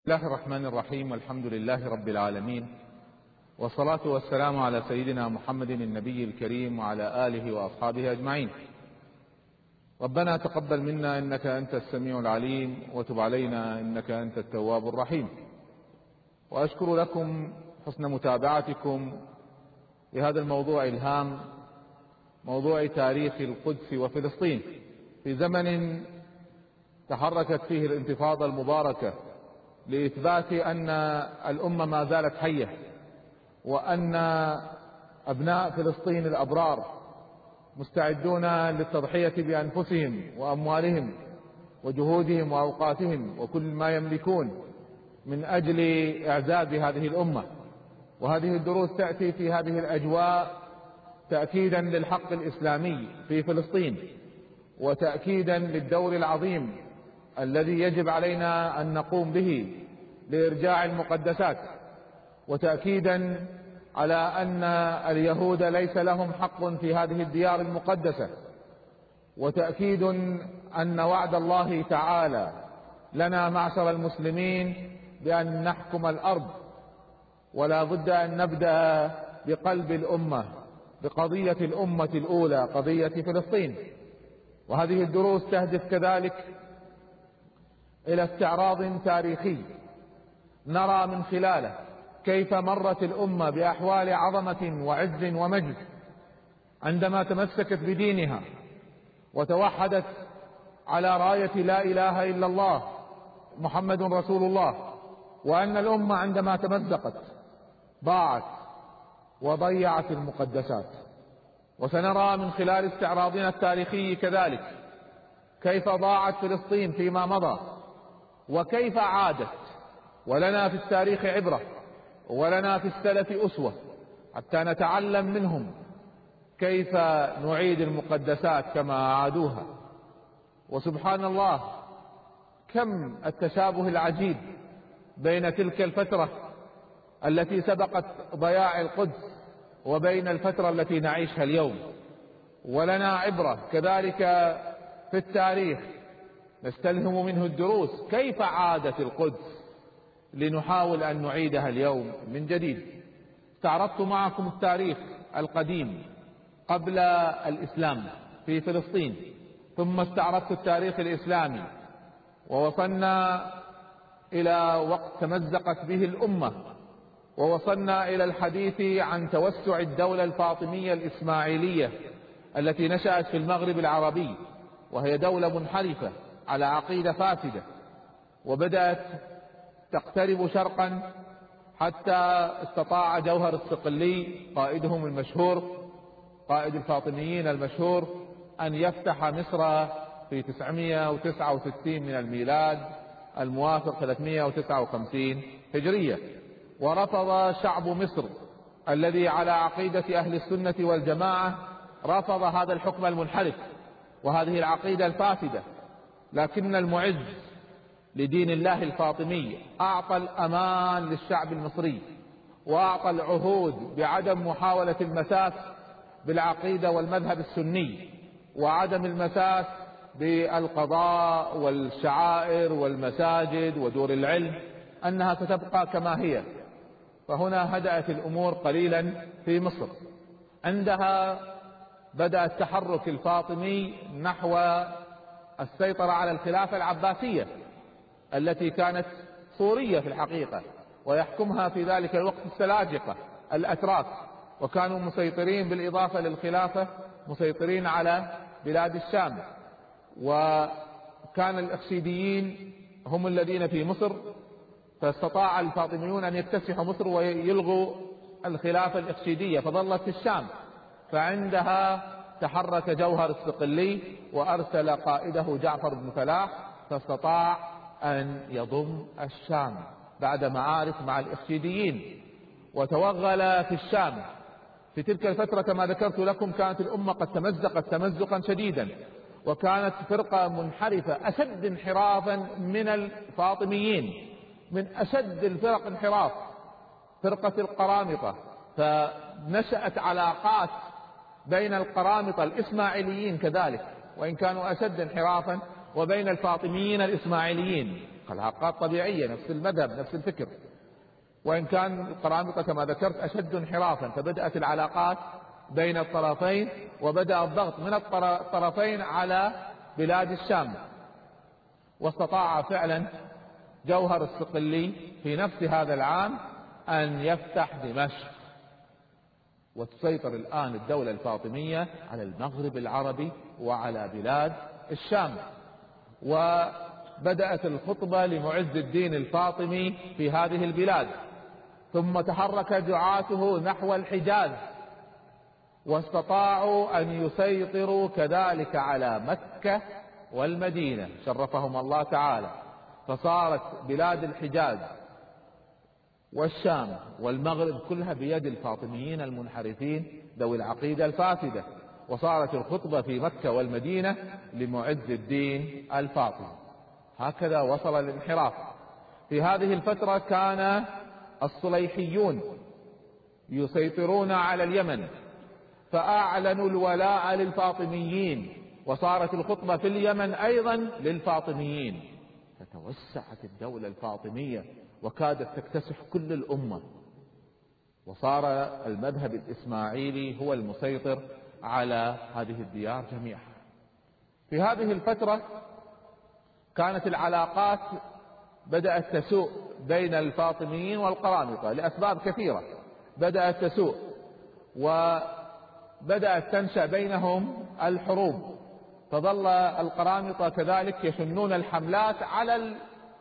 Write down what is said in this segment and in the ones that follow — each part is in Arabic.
الله الرحمن الرحيم، والحمد لله رب العالمين، والصلاة والسلام على سيدنا محمد النبي الكريم وعلى آله وأصحابه أجمعين. ربنا تقبل منا إنك أنت السميع العليم، وتب علينا إنك أنت التواب الرحيم. وأشكر لكم حسن متابعتكم لهذا الموضوع الهام، موضوع تاريخ القدس وفلسطين، في زمن تحركت فيه الانتفاضة المباركة لإثبات أن الأمة ما زالت حية، وأن أبناء فلسطين الأبرار مستعدون للتضحية بأنفسهم وأموالهم وجهودهم وأوقاتهم وكل ما يملكون من أجل إعزاز هذه الأمة. وهذه الدروس تأتي في هذه الأجواء تأكيدا للحق الإسلامي في فلسطين، وتأكيدا للدور العظيم الذي يجب علينا أن نقوم به لإرجاع المقدسات، وتأكيدا على أن اليهود ليس لهم حق في هذه الديار المقدسة، وتأكيد أن وعد الله تعالى لنا معشر المسلمين بأن نحكم الأرض، ولا بد أن نبدأ بقلب الأمة، بقضية الأمة الأولى، قضية فلسطين. وهذه الدروس تهدف كذلك إلى استعراض تاريخي نرى من خلاله كيف مرت الأمة بأحوال عظمة وعز ومجد عندما تمسكت بدينها وتوحدت على راية لا إله إلا الله محمد رسول الله، وأن الأمة عندما تمزقت ضاعت وضيعت المقدسات. وسنرى من خلال استعراضنا التاريخي كذلك كيف ضاعت فلسطين فيما مضى وكيف عادت، ولنا في التاريخ عبرة ولنا في السلف أسوة حتى نتعلم منهم كيف نعيد المقدسات كما أعادوها. وسبحان الله، كم التشابه العجيب بين تلك الفترة التي سبقت ضياع القدس وبين الفترة التي نعيشها اليوم. ولنا عبرة كذلك في التاريخ نستلهم منه الدروس، كيف عادت القدس لنحاول أن نعيدها اليوم من جديد. استعرضت معكم التاريخ القديم قبل الإسلام في فلسطين، ثم استعرضت التاريخ الإسلامي، ووصلنا إلى وقت تمزقت به الأمة، ووصلنا إلى الحديث عن توسع الدولة الفاطمية الإسماعيلية التي نشأت في المغرب العربي، وهي دولة منحرفة على عقيدة فاسدة، وبدأت تقترب شرقا حتى استطاع جوهر الصقلي قائدهم المشهور، قائد الفاطميين المشهور، أن يفتح مصر في 969 من الميلاد الموافق 359 هجرية. ورفض شعب مصر الذي على عقيدة أهل السنة والجماعة، رفض هذا الحكم المنحرف وهذه العقيدة الفاسدة، لكن المعز لدين الله الفاطمي أعطى الأمان للشعب المصري، وأعطى العهود بعدم محاولة المساس بالعقيدة والمذهب السني، وعدم المساس بالقضاء والشعائر والمساجد ودور العلم، أنها ستبقى كما هي. فهنا هدأت الأمور قليلا في مصر. عندها بدأ التحرك الفاطمي نحو السيطرة على الخلافة العباسية التي كانت سورية في الحقيقة، ويحكمها في ذلك الوقت السلاجقة الأتراك، وكانوا مسيطرين بالإضافة للخلافة مسيطرين على بلاد الشام. وكان الأخشيديين هم الذين في مصر، فاستطاع الفاطميون أن يكتسحوا مصر ويلغوا الخلافة الأخشيدية، فظلت في الشام. فعندها تحرك جوهر الصقلي وأرسل قائده جعفر بن فلاح، فاستطاع أن يضم الشام بعد معارك مع الأخشيديين، وتوغل في الشام. في تلك الفترة كما ذكرت لكم كانت الأمة قد تمزقت تمزقا شديدا، وكانت فرقة منحرفة أشد انحرافا من الفاطميين، من أشد الفرق انحراف فرقة القرامطة. فنشأت علاقات بين القرامطة الإسماعيليين كذلك وإن كانوا أشد انحرافا، وبين الفاطميين الإسماعيليين علاقات طبيعية، نفس المذهب نفس الفكر، وإن كان القرامطة كما ذكرت أشد انحرافا، فبدأت العلاقات بين الطرفين، وبدأ الضغط من الطرفين على بلاد الشام. واستطاع فعلا جوهر الصقلي في نفس هذا العام أن يفتح دمشق، وتسيطر الآن الدولة الفاطمية على المغرب العربي وعلى بلاد الشام. وبدأت الخطبة لمعز الدين الفاطمي في هذه البلاد، ثم تحرك دعاته نحو الحجاز، واستطاعوا أن يسيطروا كذلك على مكة والمدينة، شرفهم الله تعالى، فصارت بلاد الحجاز والشام والمغرب كلها بيد الفاطميين المنحرفين ذوي العقيدة الفاسدة، وصارت الخطبة في مكة والمدينة لمعز الدين الفاطمي. هكذا وصل الانحراف. في هذه الفترة كان الصليحيون يسيطرون على اليمن، فأعلنوا الولاء للفاطميين، وصارت الخطبة في اليمن أيضا للفاطميين، فتوسعت الدولة الفاطمية وكادت تكتسح كل الأمة، وصار المذهب الإسماعيلي هو المسيطر على هذه الديار جميعا. في هذه الفترة كانت العلاقات بدأت تسوء بين الفاطميين والقرامطة لأسباب كثيرة، بدأت تسوء وبدأت تنشأ بينهم الحروب، فظل القرامطة كذلك يشنون الحملات على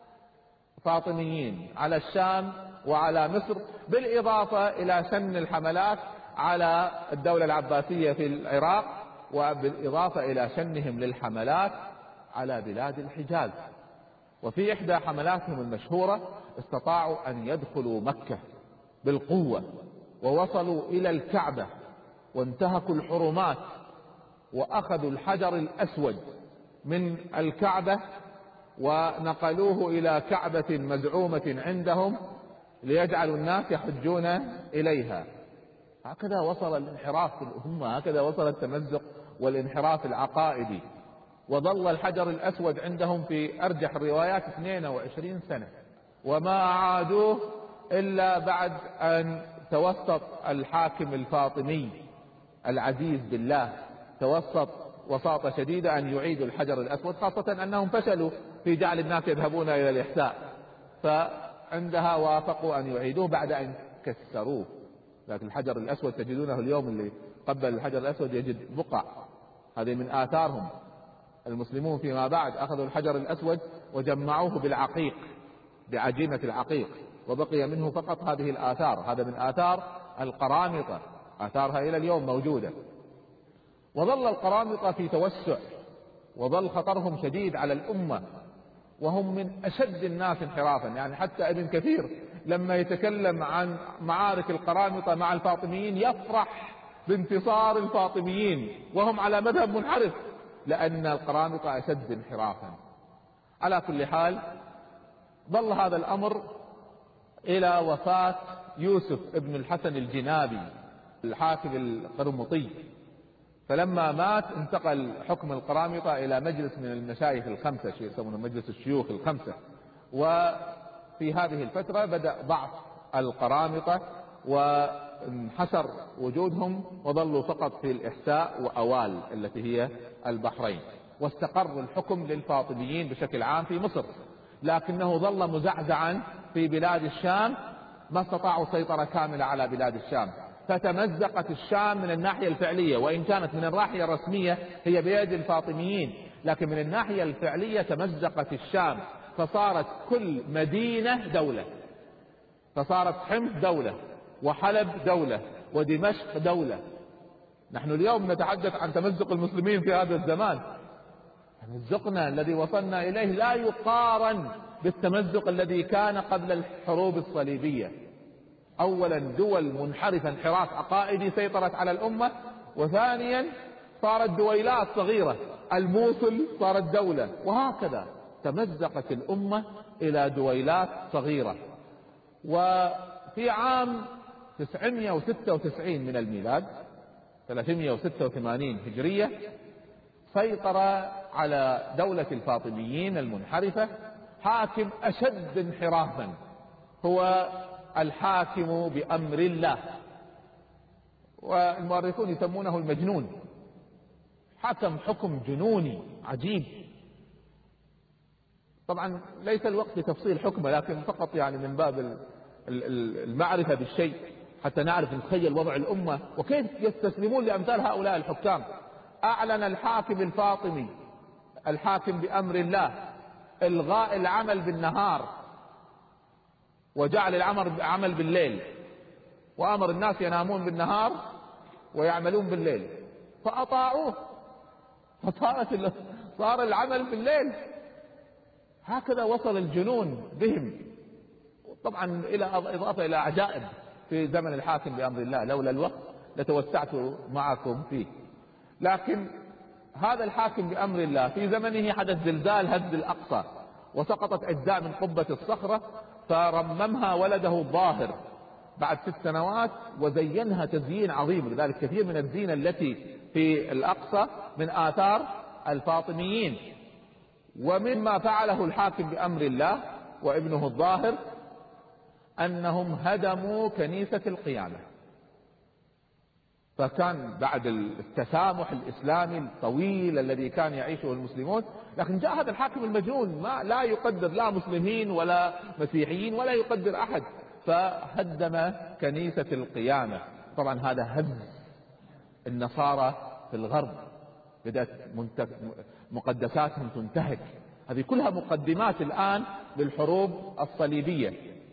الفاطميين على الشام وعلى مصر، بالإضافة إلى شن الحملات على الدولة العباسية في العراق، وبالإضافة إلى شنهم للحملات على بلاد الحجاز. وفي إحدى حملاتهم المشهورة استطاعوا أن يدخلوا مكة بالقوة، ووصلوا إلى الكعبة وانتهكوا الحرمات، وأخذوا الحجر الأسود من الكعبة ونقلوه إلى كعبة مزعومة عندهم ليجعلوا الناس يحجون إليها. هكذا وصل الانحراف في الأمة، هكذا وصل التمزق والانحراف العقائدي. وظل الحجر الأسود عندهم في أرجح الروايات 22 سنة، وما عادوه إلا بعد أن توسط الحاكم الفاطمي العزيز بالله، توسط وساطة شديدة أن يعيدوا الحجر الأسود، خاصة أنهم فشلوا في جعل الناس يذهبون إلى الإحساء، فعندها وافقوا أن يعيدوه بعد أن كسروه. لكن الحجر الأسود تجدونه اليوم، اللي قبل الحجر الأسود يجد بقع، هذه من آثارهم. المسلمون فيما بعد أخذوا الحجر الأسود وجمعوه بالعقيق، بعجينة العقيق، وبقي منه فقط هذه الآثار. هذا من آثار القرامطة، آثارها إلى اليوم موجودة. وظل القرامطة في توسع، وظل خطرهم شديد على الأمة، وهم من أشد الناس انحرافا. يعني حتى ابن كثير لما يتكلم عن معارك القرامطة مع الفاطميين يفرح بانتصار الفاطميين وهم على مذهب منحرف، لأن القرامطة أشد انحرافا. على كل حال ظل هذا الأمر إلى وفاة يوسف ابن الحسن الجنابي الحاكم القرمطي، فلما مات انتقل حكم القرامطة إلى مجلس من المشايخ الخمسة، يسمونه مجلس الشيوخ الخمسة. وفي هذه الفترة بدأ ضعف القرامطة وانحسر وجودهم، وظلوا فقط في الإحساء وأوال التي هي البحرين، واستقر الحكم للفاطميين بشكل عام في مصر، لكنه ظل مزعزعا في بلاد الشام، ما استطاعوا سيطرة كاملة على بلاد الشام، فتمزقت الشام من الناحية الفعلية، وإن كانت من الناحية الرسمية هي بيد الفاطميين، لكن من الناحية الفعلية تمزقت الشام، فصارت كل مدينة دولة، فصارت حمص دولة، وحلب دولة، ودمشق دولة. نحن اليوم نتحدث عن تمزق المسلمين في هذا الزمان، تمزقنا الذي وصلنا إليه لا يقارن بالتمزق الذي كان قبل الحروب الصليبية. أولا دول منحرفة انحراف عقائدي سيطرت على الأمة، وثانيا صارت دويلات صغيرة، الموصل صارت دولة، وهكذا تمزقت الأمة إلى دويلات صغيرة. وفي عام 996 من الميلاد 386 هجرية سيطر على دولة الفاطميين المنحرفة حاكم أشد انحرافا هو الحاكم بأمر الله، والمؤرخون يسمونه المجنون. حكم حكم جنوني عجيب. طبعا ليس الوقت لتفصيل حكمه، لكن فقط يعني من باب المعرفة بالشيء حتى نعرف نتخيل وضع الأمة وكيف يستسلمون لأمثال هؤلاء الحكام. أعلن الحاكم الفاطمي الحاكم بأمر الله إلغاء العمل بالنهار وجعل العمل بالليل، وأمر الناس ينامون بالنهار ويعملون بالليل، فأطاعوه صار العمل بالليل. هكذا وصل الجنون بهم. طبعا إلى إضافة إلى عجائب في زمن الحاكم بأمر الله، لولا الوقت لتوسعت معكم فيه. لكن هذا الحاكم بأمر الله في زمنه حدث زلزال هز الأقصى، وسقطت أجزاء من قبة الصخرة فرممها ولده الظاهر بعد 6 سنوات وزينها تزيين عظيم. لذلك كثير من الزينة التي في الأقصى من آثار الفاطميين. ومما فعله الحاكم بأمر الله وابنه الظاهر أنهم هدموا كنيسة القيامة. فكان بعد التسامح الإسلامي الطويل الذي كان يعيشه المسلمون، لكن جاء هذا الحاكم المجنون ما لا يقدر لا مسلمين ولا مسيحيين ولا يقدر أحد، فهدم كنيسة القيامة. طبعا هذا هز النصارى في الغرب، بدأت مقدساتهم تنتهك. هذه كلها مقدمات الآن للحروب الصليبية.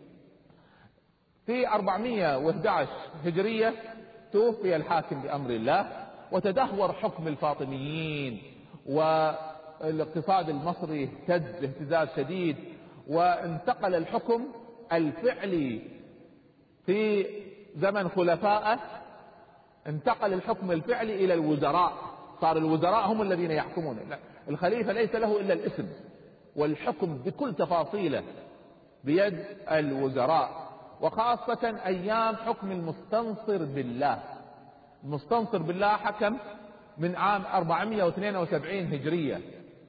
في 411 هجرية توفي الحاكم بأمر الله، وتدهور حكم الفاطميين، والاقتصاد المصري اهتز اهتزاز شديد، وانتقل الحكم الفعلي في زمن خلفائه، انتقل الحكم الفعلي إلى الوزراء. صار الوزراء هم الذين يحكمون. الخليفة ليس له إلا الاسم، والحكم بكل تفاصيله بيد الوزراء، وخاصة أيام حكم المستنصر بالله. المستنصر بالله حكم من عام 472 هجرية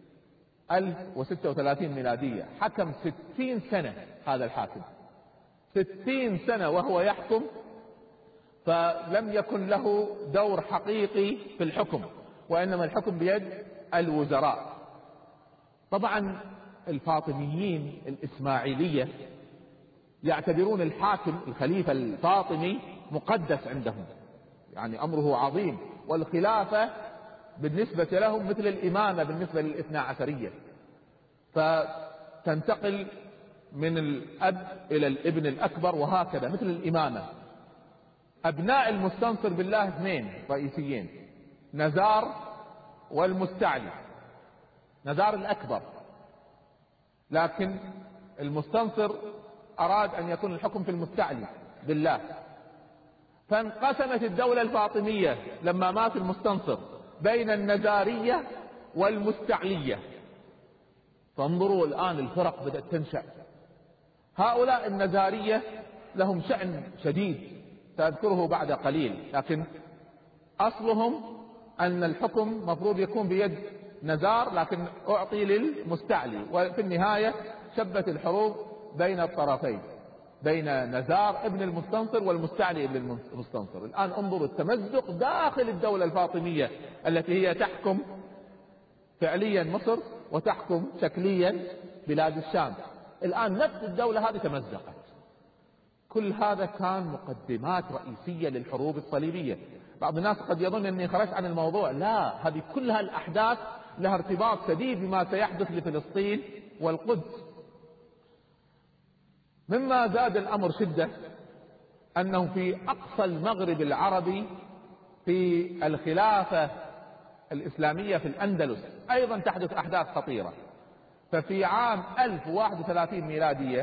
1036 ميلادية، حكم 60 سنة. هذا الحاكم 60 سنة وهو يحكم، فلم يكن له دور حقيقي في الحكم، وإنما الحكم بيد الوزراء. طبعا الفاطميين الإسماعيلية يعتبرون الحاكم الخليفة الفاطمي مقدس عندهم، يعني أمره عظيم، والخلافة بالنسبة لهم مثل الإمامة بالنسبة للاثنى عشرية، فتنتقل من الأب إلى الابن الأكبر وهكذا مثل الإمامة. أبناء المستنصر بالله 2 رئيسيين، نزار والمستعلي. نزار الأكبر، لكن المستنصر أراد أن يكون الحكم في المستعلي بالله، فانقسمت الدولة الفاطمية لما مات المستنصر بين النزارية والمستعلية. فانظروا الآن الفرق بدأت تنشأ. هؤلاء النزارية لهم شأن شديد سأذكره بعد قليل، لكن أصلهم أن الحكم مفروض يكون بيد نزار لكن أعطي للمستعلي، وفي النهاية شبت الحروب بين الطرفين، بين نزار ابن المستنصر والمستعلي ابن المستنصر. الآن انظروا التمزق داخل الدولة الفاطمية التي هي تحكم فعليا مصر وتحكم شكليا بلاد الشام. الآن نفس الدولة هذه تمزقت. كل هذا كان مقدمات رئيسية للحروب الصليبية. بعض الناس قد يظن أني خرجت عن الموضوع، لا، هذه كلها الأحداث لها ارتباط شديد بما سيحدث لفلسطين والقدس. مما زاد الأمر شدة أنه في أقصى المغرب العربي في الخلافة الإسلامية في الأندلس أيضا تحدث أحداث خطيرة. ففي عام 1031 ميلادية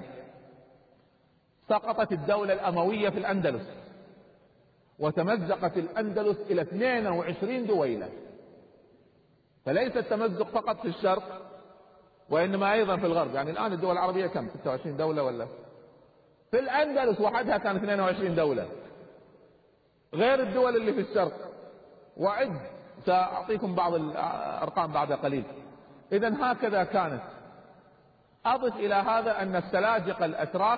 سقطت الدولة الأموية في الأندلس، وتمزقت الأندلس إلى 22 دويلة. فليس التمزق فقط في الشرق وإنما أيضا في الغرب. يعني الآن الدول العربية كم؟ 26 دولة ولا؟ في الأندلس وحدها كان 22 دولة، غير الدول اللي في الشرق. وعد سأعطيكم بعض الأرقام بعد قليل. إذن هكذا كانت. أضف إلى هذا أن السلاجقة الأتراك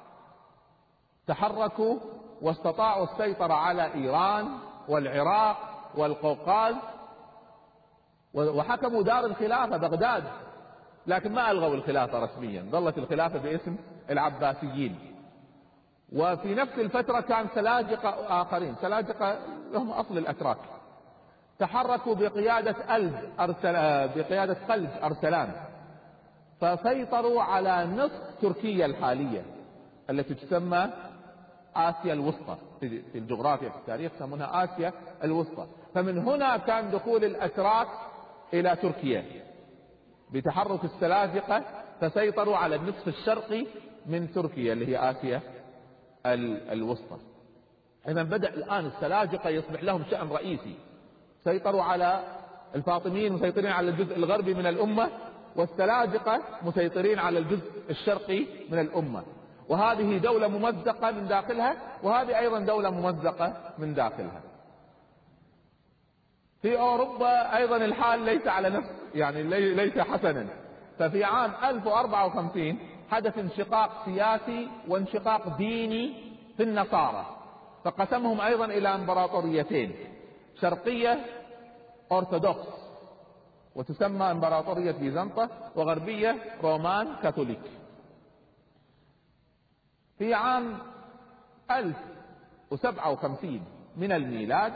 تحركوا واستطاعوا السيطرة على إيران والعراق والقوقاز، وحكموا دار الخلافة بغداد، لكن ما ألغوا الخلافة رسميا، ظلت الخلافة باسم العباسيين. وفي نفس الفترة كان سلاجقة آخرين، سلاجقة لهم أصل الأتراك، تحركوا بقيادة قلج أرسلان، فسيطروا على نصف تركيا الحالية التي تسمى آسيا الوسطى، في الجغرافيا في التاريخ يسمونها آسيا الوسطى. فمن هنا كان دخول الأتراك إلى تركيا بتحرك السلاجقة، فسيطروا على النصف الشرقي من تركيا اللي هي آسيا الوسطى. إذا بدأ الآن السلاجقة يصبح لهم شأن رئيسي، سيطروا على الفاطميين، مسيطرين على الجزء الغربي من الأمة، والسلاجقة مسيطرين على الجزء الشرقي من الأمة. وهذه دولة ممزقة من داخلها، وهذه أيضا دولة ممزقة من داخلها. في أوروبا أيضا الحال ليس على نفس، يعني ليس حسنا. ففي عام 1054 حدث انشقاق سياسي وانشقاق ديني في النصارى، فقسمهم أيضا إلى امبراطوريتين، شرقية أرثوذكس وتسمى امبراطورية بيزنطة، وغربية رومان كاثوليك. في عام 1057 من الميلاد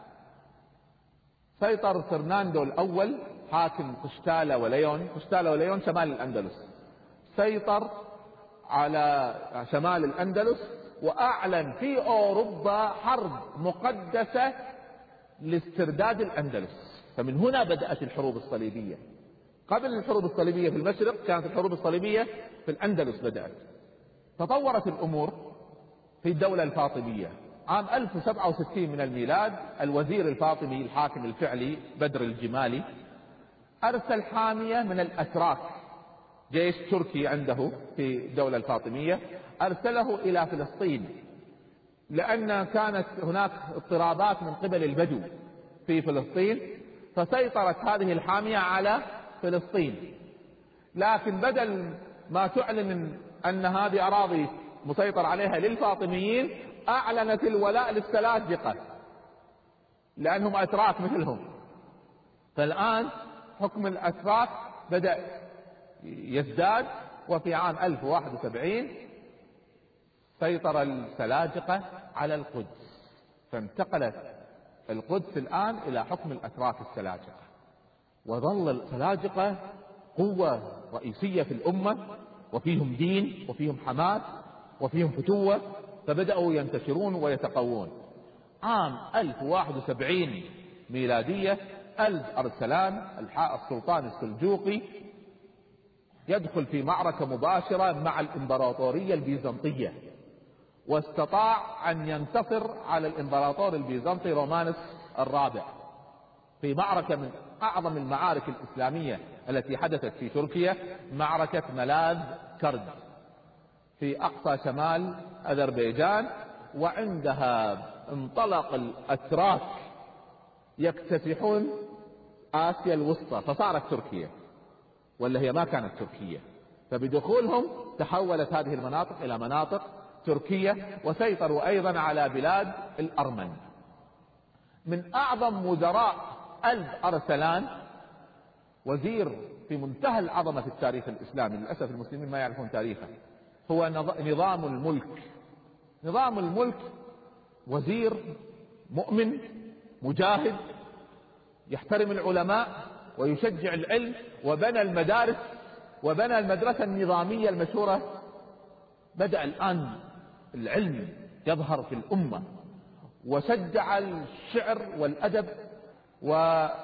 سيطر فرناندو الأول حاكم قشتالة وليون شمال الأندلس، سيطر على شمال الأندلس وأعلن في أوروبا حرب مقدسة لاسترداد الأندلس. فمن هنا بدأت الحروب الصليبية. قبل الحروب الصليبية في المشرق كانت الحروب الصليبية في الأندلس بدأت. تطورت الأمور في الدولة الفاطمية. عام 1067 من الميلاد الوزير الفاطمي الحاكم الفعلي بدر الجمالي أرسل حامية من الأتراك، جيش تركي عنده في الدولة الفاطمية، أرسله إلى فلسطين، لأن كانت هناك اضطرابات من قبل البدو في فلسطين، فسيطرت هذه الحامية على فلسطين. لكن بدل ما تعلن أن هذه أراضي مسيطر عليها للفاطميين، أعلنت الولاء للسلاجقة لأنهم أتراك مثلهم. فالآن حكم الأتراك بدأ يزداد. وفي عام 1071 سيطر السلاجقة على القدس، فانتقلت القدس الآن إلى حكم الأتراك السلاجقة، وظل السلاجقة قوة رئيسية في الأمة، وفيهم دين وفيهم حماس وفيهم فتوة، فبدأوا ينتشرون ويتقوون. عام 1071 ميلادية أرسلان السلطان السلجوقي يدخل في معركة مباشرة مع الإمبراطورية البيزنطية، واستطاع أن ينتصر على الإمبراطور البيزنطي رومانس الرابع في معركة من أعظم المعارك الإسلامية التي حدثت في تركيا، معركة ملاذ كرد في أقصى شمال أذربيجان. وعندها انطلق الأتراك يكتسحون آسيا الوسطى، فصارت تركيا، ولا هي ما كانت تركيا. فبدخولهم تحولت هذه المناطق إلى مناطق تركية، وسيطروا أيضا على بلاد الأرمن. من أعظم وزراء أرسلان وزير في منتهى العظمة في التاريخ الإسلامي، للأسف المسلمين ما يعرفون تاريخه، هو نظام الملك. نظام الملك وزير مؤمن مجاهد يحترم العلماء ويشجع العلم، وبنى المدارس وبنى المدرسة النظامية المشهورة. بدأ الآن العلم يظهر في الأمة، وشجع الشعر والأدب، وشجع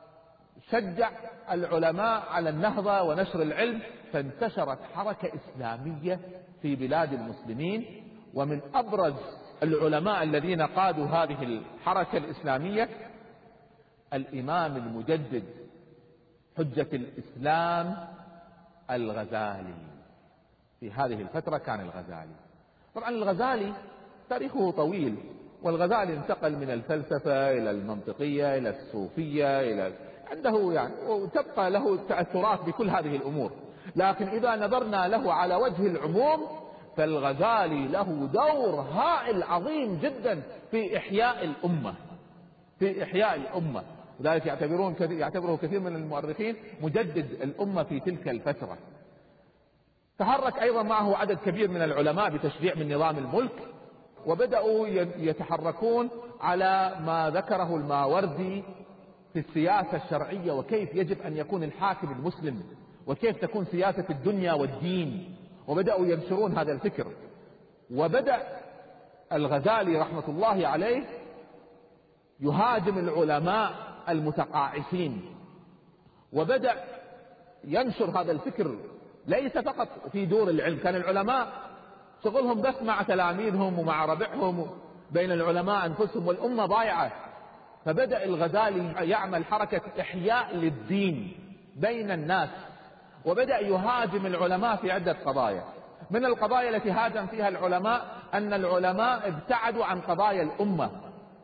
العلماء على النهضة ونشر العلم، فانتشرت حركة إسلامية في بلاد المسلمين. ومن أبرز العلماء الذين قادوا هذه الحركة الإسلامية الإمام المجدد حجة الإسلام الغزالي. في هذه الفترة كان الغزالي، طبعا الغزالي تاريخه طويل، والغزالي انتقل من الفلسفة إلى المنطقية إلى الصوفية عنده يعني، وتبقى له تأثرات بكل هذه الأمور. لكن إذا نظرنا له على وجه العموم فالغزالي له دور هائل عظيم جدا في إحياء الأمة، في إحياء الأمة. لذلك يعتبره كثير من المؤرخين مجدد الأمة في تلك الفترة. تحرك أيضا معه عدد كبير من العلماء بتشريع من نظام الملك، وبدأوا يتحركون على ما ذكره الماوردي في السياسة الشرعية، وكيف يجب أن يكون الحاكم المسلم، وكيف تكون سياسة الدنيا والدين، وبدأوا ينشرون هذا الفكر. وبدأ الغزالي رحمة الله عليه يهاجم العلماء المتقاعسين، وبدأ ينشر هذا الفكر ليس فقط في دور العلم. كان العلماء شغلهم بس مع تلاميذهم ومع ربعهم بين العلماء أنفسهم، والأمة ضايعة. فبدأ الغزالي يعمل حركة إحياء للدين بين الناس، وبدأ يهاجم العلماء في عدة قضايا. من القضايا التي هاجم فيها العلماء أن العلماء ابتعدوا عن قضايا الأمة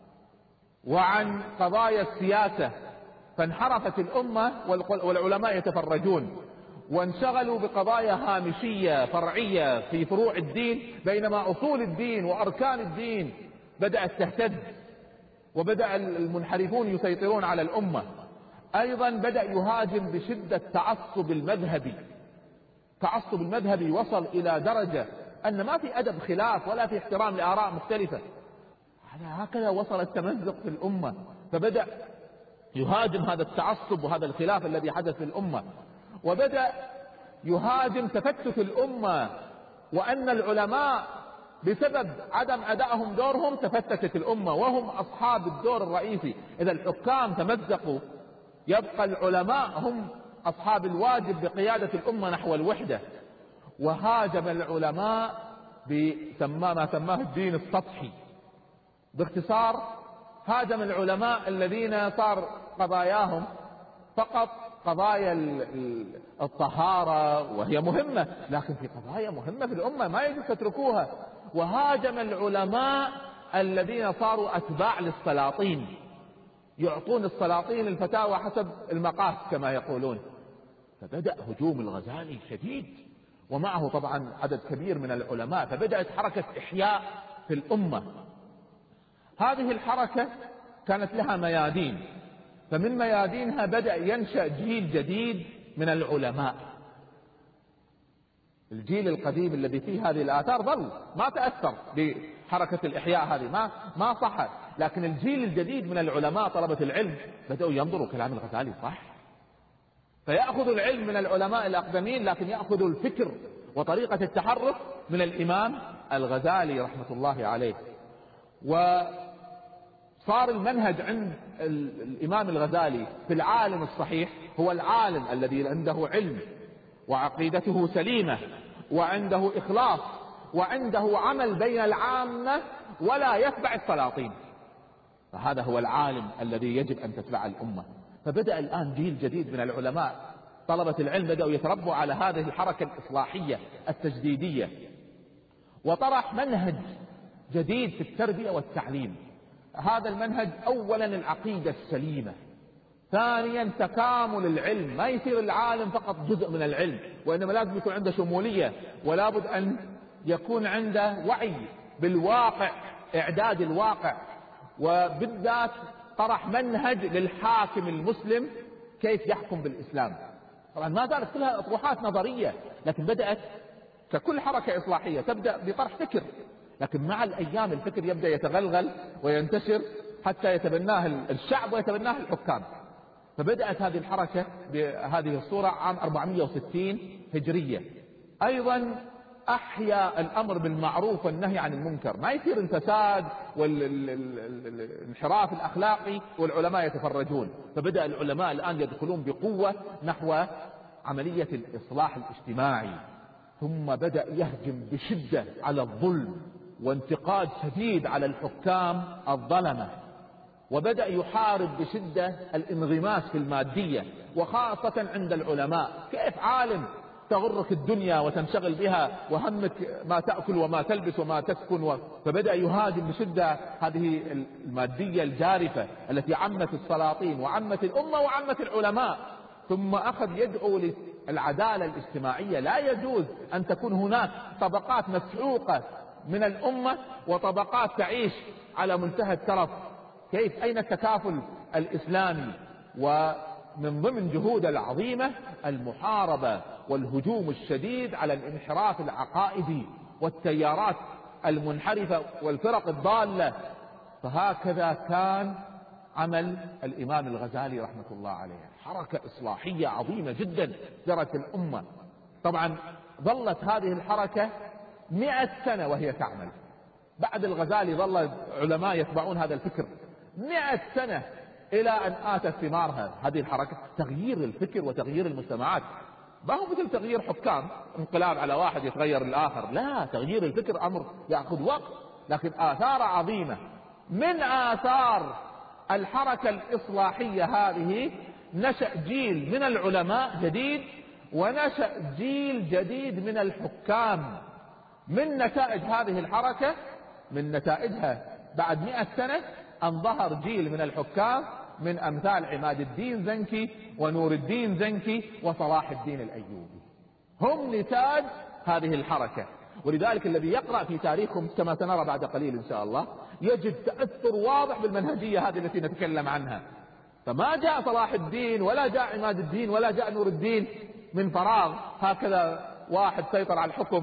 وعن قضايا السياسة، فانحرفت الأمة والعلماء يتفرجون، وانشغلوا بقضايا هامشية فرعية في فروع الدين، بينما أصول الدين وأركان الدين بدأت تهتز، وبدأ المنحرفون يسيطرون على الأمة. أيضا بدأ يهاجم بشدة تعصب المذهبي. تعصب المذهبي وصل إلى درجة أن ما في أدب خلاف ولا في احترام لآراء مختلفة. هكذا وصل التمزق في الأمة، فبدأ يهاجم هذا التعصب وهذا الخلاف الذي حدث في الأمة، وبدأ يهاجم تفتت الأمة، وأن العلماء بسبب عدم أدائهم دورهم تفتتت الأمة، وهم أصحاب الدور الرئيسي. إذا الحكام تمزقوا يبقى العلماء هم أصحاب الواجب بقيادة الأمة نحو الوحدة. وهاجم العلماء ما سماه الدين السطحي. باختصار هاجم العلماء الذين صار قضاياهم فقط قضايا الطهارة، وهي مهمة، لكن في قضايا مهمة في الأمة ما يجب تتركوها. وهاجم العلماء الذين صاروا أتباع للسلاطين، يعطون السلاطين الفتاوى حسب المقاس كما يقولون. فبدأ هجوم الغزالي شديد، ومعه طبعا عدد كبير من العلماء، فبدأت حركة إحياء في الأمة. هذه الحركة كانت لها ميادين، فمن ميادينها بدأ ينشأ جيل جديد من العلماء. الجيل القديم الذي فيه هذه الآثار ظل ما تأثر بحركة الإحياء هذه، ما صح، لكن الجيل الجديد من العلماء طلبة العلم بدأوا ينظروا كلام الغزالي صح، فيأخذوا العلم من العلماء الأقدمين، لكن يأخذوا الفكر وطريقة التحرك من الإمام الغزالي رحمة الله عليه. وصار المنهج عند الإمام الغزالي في العالم الصحيح هو العالم الذي عنده علم وعقيدته سليمة وعنده إخلاص وعنده عمل بين العامة ولا يتبع السلاطين، فهذا هو العالم الذي يجب أن تتبع الأمة. فبدأ الآن جيل جديد من العلماء طلبة العلم بدأوا يتربوا على هذه الحركة الإصلاحية التجديدية، وطرح منهج جديد في التربية والتعليم. هذا المنهج أولا العقيدة السليمة، ثانيا تكامل العلم، ما يصير العالم فقط جزء من العلم، وإنما لازم يكون عنده شمولية، ولا بد أن يكون عنده وعي بالواقع، إعداد الواقع. وبالذات طرح منهج للحاكم المسلم كيف يحكم بالإسلام. طبعا ما زالت كلها أطروحات نظرية، لكن بدأت ككل حركة إصلاحية تبدأ بطرح فكر، لكن مع الأيام الفكر يبدأ يتغلغل وينتشر حتى يتبناه الشعب ويتبناه الحكام. فبدأت هذه الحركة بهذه الصورة عام 460 هجرية. أيضا أحيا الأمر بالمعروف والنهي عن المنكر، ما يصير الفساد والانحراف الأخلاقي والعلماء يتفرجون. فبدأ العلماء الآن يدخلون بقوة نحو عملية الإصلاح الاجتماعي. ثم بدأ يهجم بشدة على الظلم وانتقاد شديد على الحكام الظلمة، وبدأ يحارب بشدة الانغماس في المادية، وخاصة عند العلماء. كيف عالم تغرك الدنيا وتنشغل بها وهمك ما تأكل وما تلبس وما تسكن فبدأ يهاجم بشدة هذه المادية الجارفة التي عمت السلاطين وعمت الأمة وعمت العلماء. ثم أخذ يدعو للعدالة الاجتماعية. لا يجوز أن تكون هناك طبقات مسحوقة من الأمة وطبقات تعيش على منتهى الترف. كيف؟ أين التكافل الإسلامي؟ ومن ضمن جهوده العظيمة المحاربة والهجوم الشديد على الانحراف العقائدي والتيارات المنحرفة والفرق الضالة. فهكذا كان عمل الإمام الغزالي رحمة الله عليه، حركة إصلاحية عظيمة جدا جرت الأمة. طبعا ظلت هذه الحركة 100 سنة وهي تعمل. بعد الغزالي ظل علماء يتبعون هذا الفكر 100 سنة إلى أن آتت ثمارها هذه الحركة، تغيير الفكر وتغيير المجتمعات. ما هو مثل تغيير حكام، انقلاب على واحد يتغير الآخر، لا، تغيير الفكر أمر يأخذ وقت، لكن آثار عظيمة. من آثار الحركة الإصلاحية هذه نشأ جيل من العلماء جديد، ونشأ جيل جديد من الحكام. من نتائج هذه الحركة، من نتائجها بعد 100 سنة أن ظهر جيل من الحكام من أمثال عماد الدين زنكي ونور الدين زنكي وصلاح الدين الأيوبي، هم نتاج هذه الحركة. ولذلك الذي يقرأ في تاريخهم كما سنرى بعد قليل إن شاء الله يجد تأثر واضح بالمنهجية هذه التي نتكلم عنها. فما جاء صلاح الدين ولا جاء عماد الدين ولا جاء نور الدين من فراغ، هكذا واحد سيطر على الحكم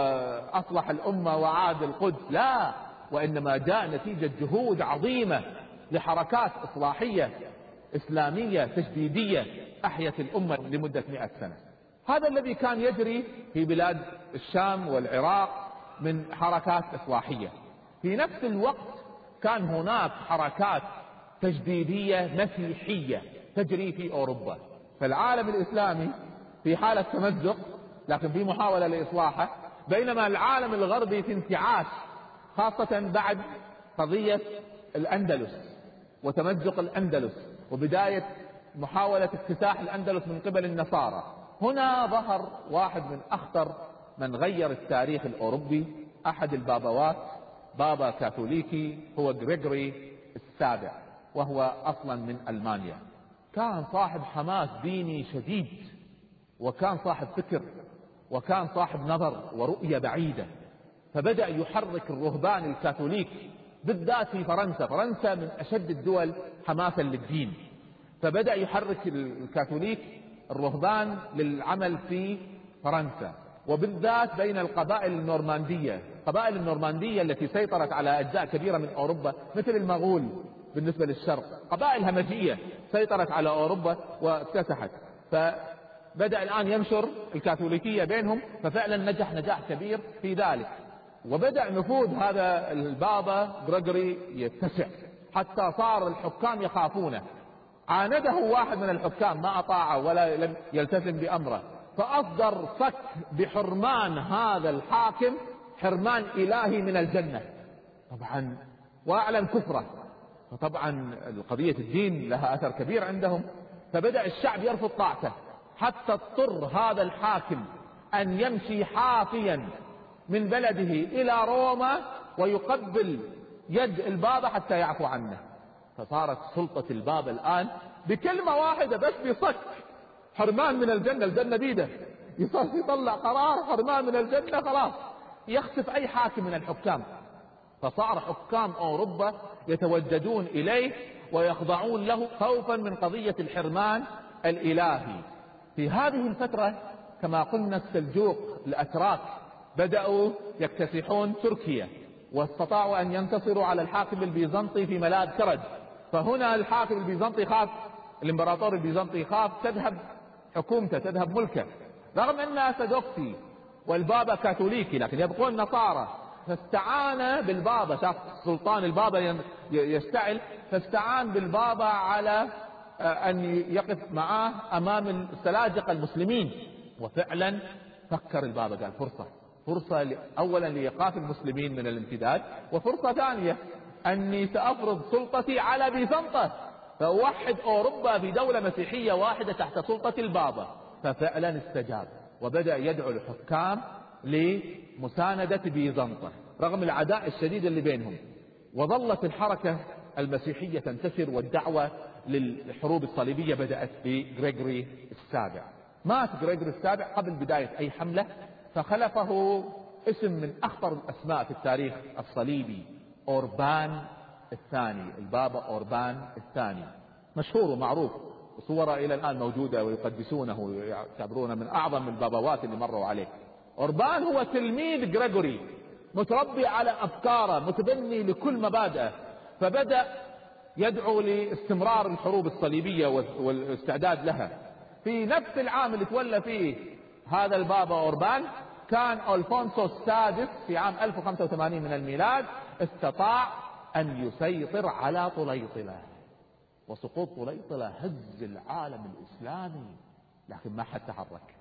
وأصلح الأمة وعاد القدس، لا، وإنما جاء نتيجة جهود عظيمة لحركات إصلاحية إسلامية تجديدية أحيت الأمة لمدة 100 سنة. هذا الذي كان يجري في بلاد الشام والعراق من حركات إصلاحية. في نفس الوقت كان هناك حركات تجديدية مسيحية تجري في أوروبا. فالعالم الإسلامي في حالة تمزق لكن في محاولة لإصلاحه، بينما العالم الغربي في انتعاش، خاصة بعد قضية الأندلس وتمزق الأندلس وبداية محاولة اكتساح الأندلس من قبل النصارى. هنا ظهر واحد من أخطر من غير التاريخ الأوروبي، أحد البابوات، بابا كاثوليكي، هو غريغوري السابع، وهو أصلا من ألمانيا. كان صاحب حماس ديني شديد، وكان صاحب فكر، وكان صاحب نظر ورؤية بعيدة. فبدأ يحرك الرهبان الكاثوليك بالذات في فرنسا. فرنسا من أشد الدول حماسا للدين، فبدأ يحرك الكاثوليك الرهبان للعمل في فرنسا، وبالذات بين القبائل النورماندية. قبائل النورماندية التي سيطرت على أجزاء كبيرة من أوروبا مثل المغول بالنسبة للشرق، قبائل همجية سيطرت على أوروبا واكتسحت. فبدأ الآن ينشر الكاثوليكية بينهم، ففعلا نجح نجاح كبير في ذلك. وبدأ نفوذ هذا البابا غريغوري يتسع حتى صار الحكام يخافونه. عانده واحد من الحكام ما أطاعه ولا لم يلتزم بأمره، فأصدر صك بحرمان هذا الحاكم، حرمان إلهي من الجنة طبعا، وأعلن كفره. فطبعا قضية الدين لها أثر كبير عندهم، فبدأ الشعب يرفض طاعته، حتى اضطر هذا الحاكم أن يمشي حافيا من بلده إلى روما ويقبل يد البابا حتى يعفو عنه. فصارت سلطة البابا الآن بكلمة واحدة بس، بصك حرمان من الجنة، الجنة بيده، يطلع قرار حرمان من الجنة، خلاص يخسف أي حاكم من الحكام. فصار حكام أوروبا يتوجدون إليه ويخضعون له خوفا من قضية الحرمان الإلهي. في هذه الفترة كما قلنا السلجوق الأتراك بدأوا يكتسحون تركيا، واستطاعوا أن ينتصروا على الحاكم البيزنطي في ملاذ كرج. فهنا الحاكم البيزنطي خاف، الامبراطور البيزنطي خاف تذهب حكومته، تذهب ملكه، رغم أنها أرثوذكسي والبابا كاثوليكي لكن يبقون نصارى. فاستعان بالبابا، شاف سلطان البابا يشتعل، فاستعان بالبابا على أن يقف معاه أمام السلاجقة المسلمين. وفعلا فكر البابا، قال فرصة أولا لإيقاف المسلمين من الامتداد، وفرصة ثانية أني سأفرض سلطتي على بيزنطة، فأوحد أوروبا في دولة مسيحية واحدة تحت سلطة البابا. ففعلا استجاب وبدأ يدعو الحكام لمساندة بيزنطة رغم العداء الشديد اللي بينهم. وظلت الحركة المسيحية تنتشر والدعوة للحروب الصليبية بدأت بغريغوري السابع. مات غريغوري السابع قبل بداية أي حملة، فخلفه اسم من أخطر الأسماء في التاريخ الصليبي، أوربان الثاني، البابا أوربان الثاني، مشهور ومعروف، صوره إلى الآن موجودة ويقدسونه ويعتبرونه من أعظم البابوات اللي مروا عليه. أوربان هو تلميذ غريغوري، متربي على أفكاره، متبني لكل مبادئه، فبدأ يدعو لاستمرار الحروب الصليبية والاستعداد لها. في نفس العام اللي تولى فيه هذا البابا أوربان كان ألفونسو السادس في عام 1085 من الميلاد استطاع أن يسيطر على طليطلة، وسقوط طليطلة هز العالم الإسلامي، لكن ما حد تحرك،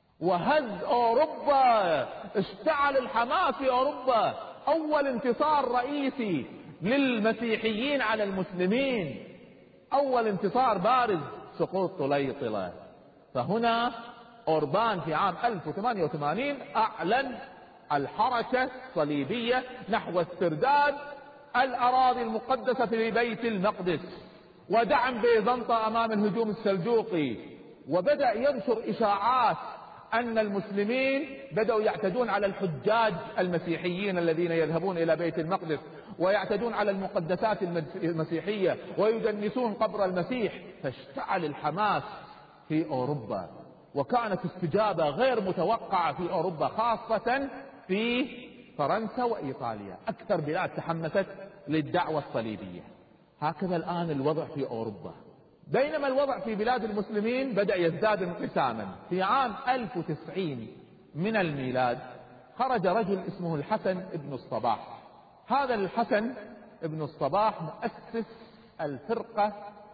وهز أوروبا، اشتعل الحماس في أوروبا، أول انتصار رئيسي للمسيحيين على المسلمين، أول انتصار بارز سقوط طليطلة. فهنا أوربان في عام 1088 أعلن الحركة الصليبية نحو استرداد الأراضي المقدسة في بيت المقدس ودعم بيزنطة أمام الهجوم السلجوقي، وبدأ ينشر إشاعات أن المسلمين بدأوا يعتدون على الحجاج المسيحيين الذين يذهبون إلى بيت المقدس، ويعتدون على المقدسات المسيحية ويدنسون قبر المسيح، فاشتعل الحماس في أوروبا، وكانت استجابة غير متوقعة في أوروبا، خاصة في فرنسا وإيطاليا، أكثر بلاد تحمست للدعوة الصليبية. هكذا الآن الوضع في أوروبا. بينما الوضع في بلاد المسلمين بدأ يزداد انقساما. في عام 1090 من الميلاد خرج رجل اسمه الحسن ابن الصباح. هذا الحسن ابن الصباح مؤسس الفرقة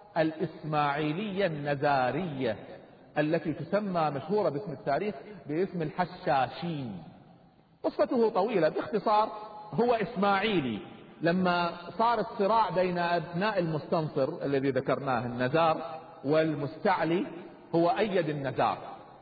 الإسماعيلية النزارية التي تسمى مشهورة باسم التاريخ باسم الحشاشين. قصته طويلة، باختصار هو إسماعيلي. لما صار الصراع بين أبناء المستنصر الذي ذكرناه النزار والمستعلي، هو أيد النزار،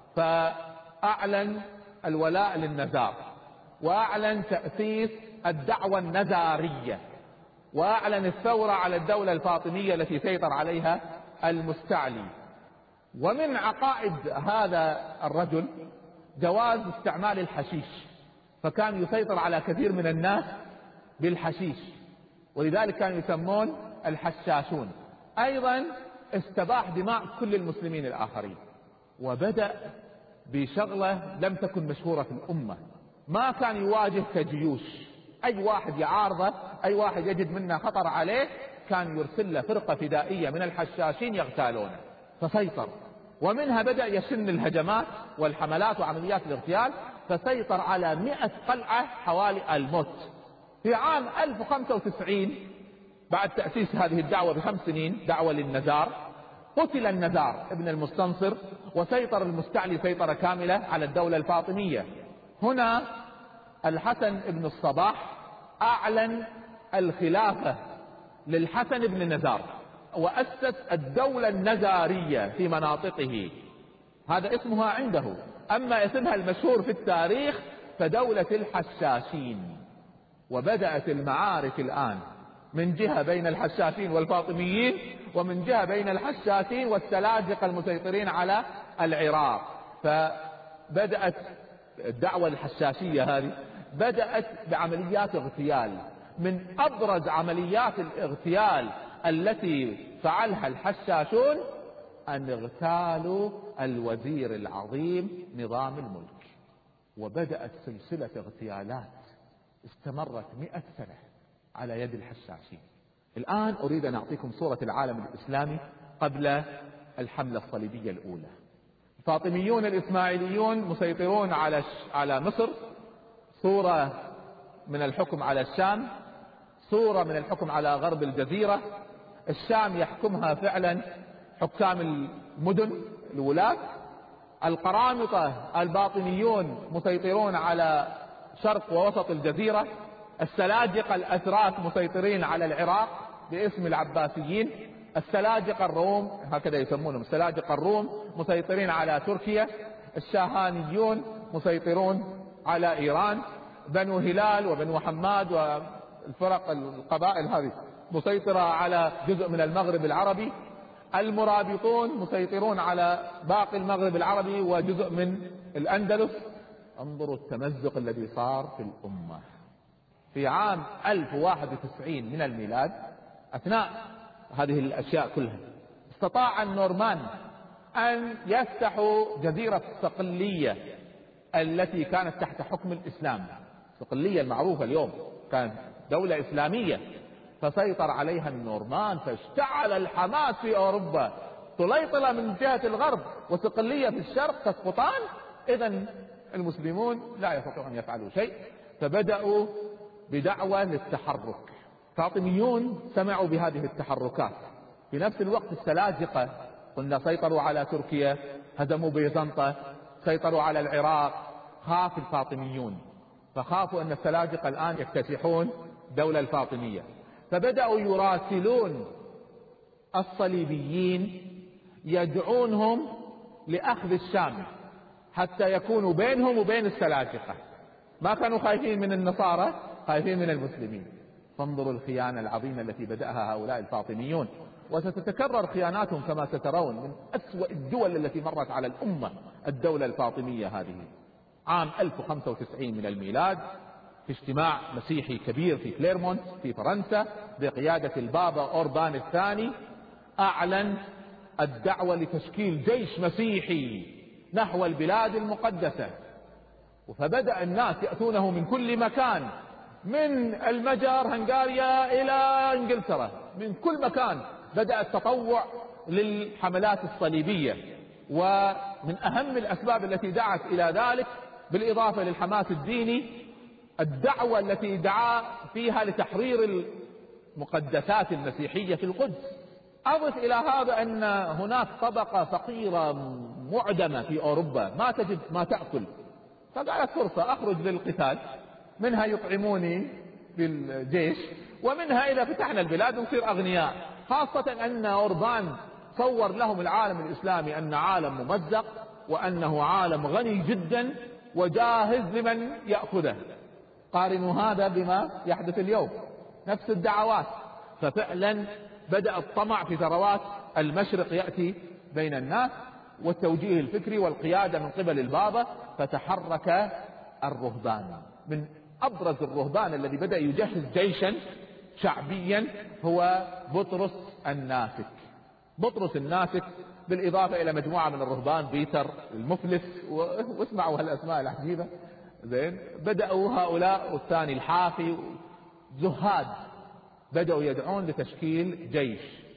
فأعلن الولاء للنزار، وأعلن تأسيس الدعوة النزارية، وأعلن الثورة على الدولة الفاطمية التي سيطر عليها المستعلي. ومن عقائد هذا الرجل جواز استعمال الحشيش، فكان يسيطر على كثير من الناس بالحشيش، ولذلك كانوا يسمون الحشاشون. أيضا استباح دماء كل المسلمين الآخرين، وبدأ بشغلة لم تكن مشهورة في الأمة. ما كان يواجه كجيوش، أي واحد يعارضه، أي واحد يجد منه خطر عليه، كان يرسل له فرقة فدائية من الحشاشين يغتالونه، فسيطر. ومنها بدأ يشن الهجمات والحملات وعمليات الاغتيال، فسيطر على 100 قلعة حوالي الموت. في عام 1095 بعد تأسيس هذه الدعوة ب5 سنين، دعوة للنزار، قتل النزار ابن المستنصر، وسيطر المستعلي سيطرة كاملة على الدولة الفاطمية. هنا الحسن ابن الصباح أعلن الخلافة للحسن ابن نزار، وأسس الدولة النزارية في مناطقه، هذا اسمها عنده. أما اسمها المشهور في التاريخ فدولة الحشاشين. وبدأت المعارك الآن من جهة بين الحشاشين والفاطميين، ومن جهة بين الحشاشين والسلاجقة المسيطرين على العراق. فبدأت الدعوة الحشاشية هذه بدأت بعمليات اغتيال. من أبرز عمليات الاغتيال التي فعلها الحشاشون أن اغتالوا الوزير العظيم نظام الملك، وبدأت سلسلة اغتيالات استمرت 100 سنة على يد الحشاشين. الآن أريد أن أعطيكم صورة العالم الإسلامي قبل الحملة الصليبية الأولى. الفاطميون الإسماعيليون مسيطرون على مصر، صورة من الحكم على الشام، صورة من الحكم على غرب الجزيرة. الشام يحكمها فعلا حكام المدن الولاة. القرامطة الباطنيون مسيطرون على شرق ووسط الجزيرة. السلاجقة الأتراك مسيطرين على العراق باسم العباسيين. السلاجقة الروم، هكذا يسمونهم السلاجقة الروم، مسيطرين على تركيا. الشاهانيون مسيطرون على إيران. بنو هلال وبنو حماد والفرق القبائل هذه مسيطرة على جزء من المغرب العربي، المرابطون مسيطرون على باقي المغرب العربي وجزء من الأندلس. انظروا التمزق الذي صار في الأمة في عام 1091 من الميلاد. أثناء هذه الأشياء كلها استطاع النورمان أن يفتحوا جزيرة صقلية التي كانت تحت حكم الإسلام. صقلية المعروفة اليوم كانت دولة إسلامية، فسيطر عليها النورمان، فاشتعل الحماس في أوروبا. طليطلة من جهة الغرب وصقلية في الشرق تسقطان، إذن المسلمون لا يستطيعون أن يفعلوا شيء، فبدأوا بدعوة للتحرك. فاطميون سمعوا بهذه التحركات. في نفس الوقت السلاجقة قلنا سيطروا على تركيا، هزموا بيزنطة، سيطروا على العراق. خاف الفاطميون، فخافوا أن السلاجقة الآن يكتسحون الدولة الفاطمية، فبدأوا يراسلون الصليبيين يدعونهم لأخذ الشام حتى يكونوا بينهم وبين السلاجقة. ما كانوا خايفين من النصارى، خايفين من المسلمين. فانظروا الخيانة العظيمة التي بدأها هؤلاء الفاطميون، وستتكرر خياناتهم كما سترون. من أسوأ الدول التي مرت على الأمة الدولة الفاطمية هذه. عام 1095 من الميلاد في اجتماع مسيحي كبير في كليرمونت في فرنسا بقيادة البابا أوربان الثاني، أعلن الدعوة لتشكيل جيش مسيحي نحو البلاد المقدسة. فبدأ الناس يأتونه من كل مكان، من المجر هنغاريا إلى إنجلترا، من كل مكان بدأ التطوع للحملات الصليبية. ومن أهم الأسباب التي دعت إلى ذلك بالإضافة للحماس الديني الدعوة التي دعا فيها لتحرير المقدسات المسيحية في القدس. أضف إلى هذا أن هناك طبقة فقيرة معدمة في أوروبا ما تجد ما تأكل، فقالت فرصة أخرج للقتال، منها يطعموني بالجيش، ومنها إذا فتحنا البلاد نصير أغنياء. خاصة أن أوربان صور لهم العالم الإسلامي أن عالم ممزق، وأنه عالم غني جدا وجاهز لمن يأخذه. قارنوا هذا بما يحدث اليوم، نفس الدعوات. ففعلا بدأ الطمع في ثروات المشرق يأتي بين الناس، والتوجيه الفكري والقيادة من قبل البابا. فتحرك الرهبان. من أبرز الرهبان الذي بدأ يجهز جيشا شعبيا هو بطرس الناسك. بطرس الناسك بالإضافة إلى مجموعة من الرهبان، بيتر المفلس، واسمعوا هالأسماء العجيبة. زين، بدأوا هؤلاء والثاني الحافي زهاد، بدأوا يدعون لتشكيل جيش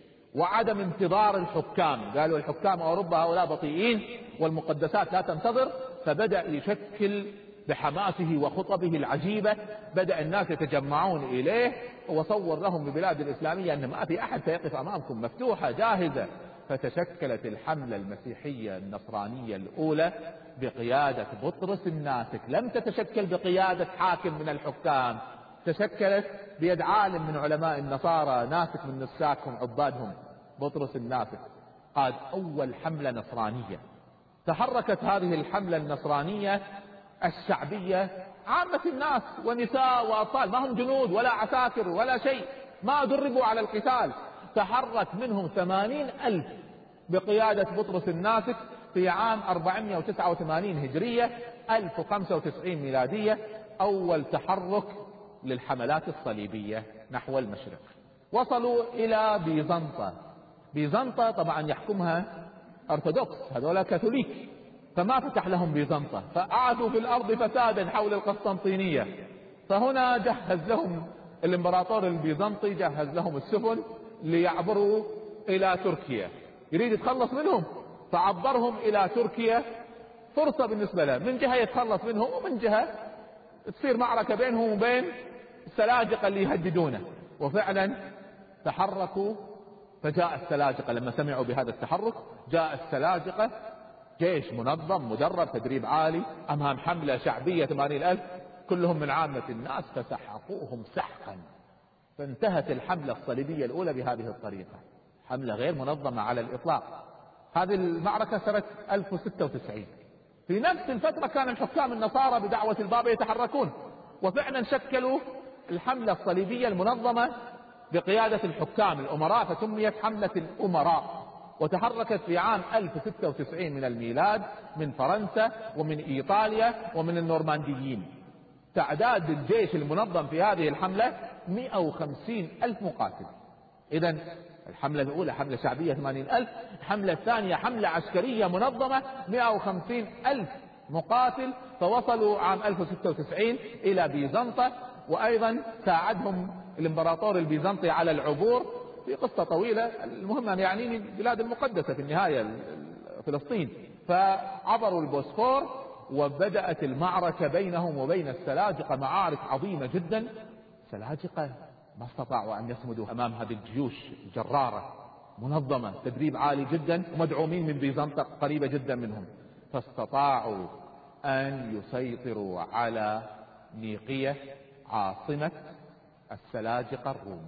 وعدم انتظار الحكام. قالوا الحكام أوروبا هؤلاء بطيئين والمقدسات لا تنتظر. فبدأ يشكل بحماسه وخطبه العجيبة، بدأ الناس يتجمعون إليه، وصور لهم ببلاد الإسلامية أن ما في أحد سيقف أمامكم، مفتوحة جاهزة. فتشكلت الحملة المسيحية النصرانية الأولى بقيادة بطرس الناسك. لم تتشكل بقيادة حاكم من الحكام، تشكلت بيد عالم من علماء النصارى، ناسك من نساكهم عبادهم. بطرس الناسك قاد أول حملة نصرانية. تحركت هذه الحملة النصرانية الشعبية، عامة الناس ونساء وأطفال، ما هم جنود ولا عساكر ولا شيء، ما دربوا على القتال. تحرك منهم 80,000 بقيادة بطرس الناسك في عام 489 هجرية 1095 ميلادية. أول تحرك للحملات الصليبية نحو المشرق. وصلوا إلى بيزنطة. بيزنطة طبعا يحكمها أرثوذكس، هذولا كاثوليك، فما فتح لهم بيزنطة، فأعثوا في الأرض فسادا حول القسطنطينية. فهنا جهز لهم الإمبراطور البيزنطي، جهز لهم السفن ليعبروا إلى تركيا، يريد يتخلص منهم، فعبرهم إلى تركيا. فرصة بالنسبة له، من جهة يتخلص منهم، ومن جهة تصير معركة بينهم وبين السلاجقة اللي يهددونه. وفعلا تحركوا. فجاء السلاجقة لما سمعوا بهذا التحرك، جاء السلاجقة جيش منظم مدرب تدريب عالي أمام حملة شعبية 80,000 كلهم من عامة الناس، فسحقوهم سحقا. فانتهت الحملة الصليبية الأولى بهذه الطريقة، حملة غير منظمة على الإطلاق. هذه المعركة سنة 1096. في نفس الفترة كان الحكام النصارى بدعوة البابا يتحركون، وفعلا شكلوا الحملة الصليبية المنظمة بقيادة الحكام الأمراء، فسميت حملة الأمراء، وتحركت في عام 1096 من الميلاد من فرنسا ومن إيطاليا ومن النورمانديين. تعداد الجيش المنظم في هذه الحملة 150 ألف مقاتل. إذن الحملة الأولى حملة شعبية 80,000، الحملة الثانية حملة عسكرية منظمة 150 ألف مقاتل. فوصلوا عام 1096 إلى بيزنطة، وأيضا ساعدهم الإمبراطور البيزنطي على العبور في قصة طويلة. المهم أن يعنيني البلاد المقدسة في النهاية فلسطين. فعبروا البوسفور وبدأت المعركة بينهم وبين السلاجقة، معارك عظيمة جدا. السلاجقة ما استطاعوا أن يصمدوا أمام هذه الجيوش الجرارة منظمة، تدريب عالي جدا، ومدعومين من بيزنطة قريبة جدا منهم. فاستطاعوا أن يسيطروا على نيقية عاصمة السلاجقة الروم.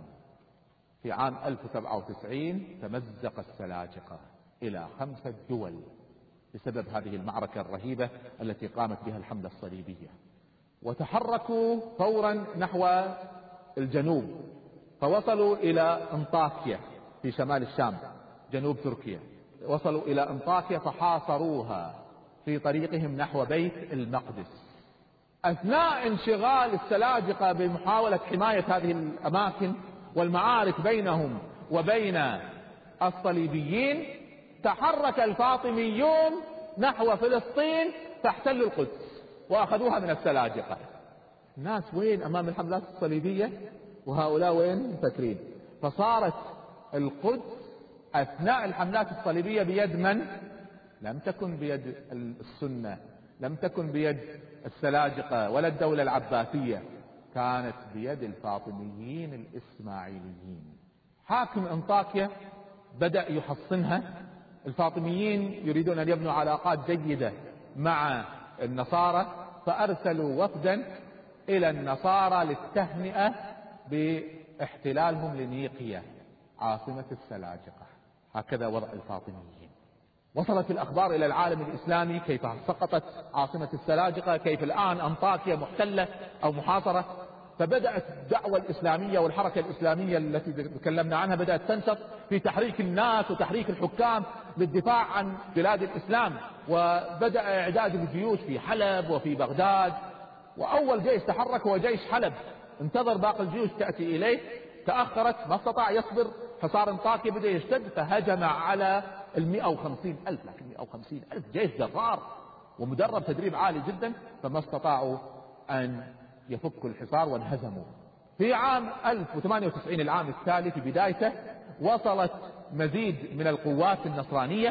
في عام 1097 تمزق السلاجقة إلى 5 دول بسبب هذه المعركة الرهيبة التي قامت بها الحملة الصليبية. وتحركوا فورا نحو الجنوب، فوصلوا إلى أنطاكيا في شمال الشام جنوب تركيا. وصلوا إلى أنطاكيا فحاصروها في طريقهم نحو بيت المقدس. أثناء انشغال السلاجقة بمحاولة حماية هذه الأماكن والمعارك بينهم وبين الصليبيين، تحرك الفاطميون نحو فلسطين فاحتلوا القدس وأخذوها من السلاجقة. الناس وين أمام الحملات الصليبية وهؤلاء وين فاكرين. فصارت القدس أثناء الحملات الصليبية بيد من؟ لم تكن بيد السنة، لم تكن بيد السلاجقة ولا الدولة العباسية، كانت بيد الفاطميين الإسماعيليين. حاكم أنطاكيا بدأ يحصنها. الفاطميين يريدون أن يبنوا علاقات جيدة مع النصارى، فأرسلوا وفدا إلى النصارى للتهنئة باحتلالهم لنيقيا عاصمة السلاجقة. هكذا وضع الفاطميين. وصلت الأخبار إلى العالم الإسلامي كيف سقطت عاصمة السلاجقة، كيف الآن أنطاكيا محتلة أو محاصرة. فبدأت الدعوة الإسلامية والحركة الإسلامية التي تكلمنا عنها بدأت تنشط في تحريك الناس وتحريك الحكام للدفاع عن بلاد الإسلام. وبدأ إعداد الجيوش في حلب وفي بغداد. وأول جيش تحرك هو جيش حلب، انتظر باقي الجيوش تأتي إليه، تأخرت، ما استطاع يصبر، حصار أنطاكيا بدأ يشتد، فهجم على 150,000. لكن 150,000 جيش جرار ومدرب تدريب عالي جدا، فما استطاعوا أن يفكوا الحصار وانهزموا. في عام 1098 العام التالي في بدايته وصلت مزيد من القوات النصرانية.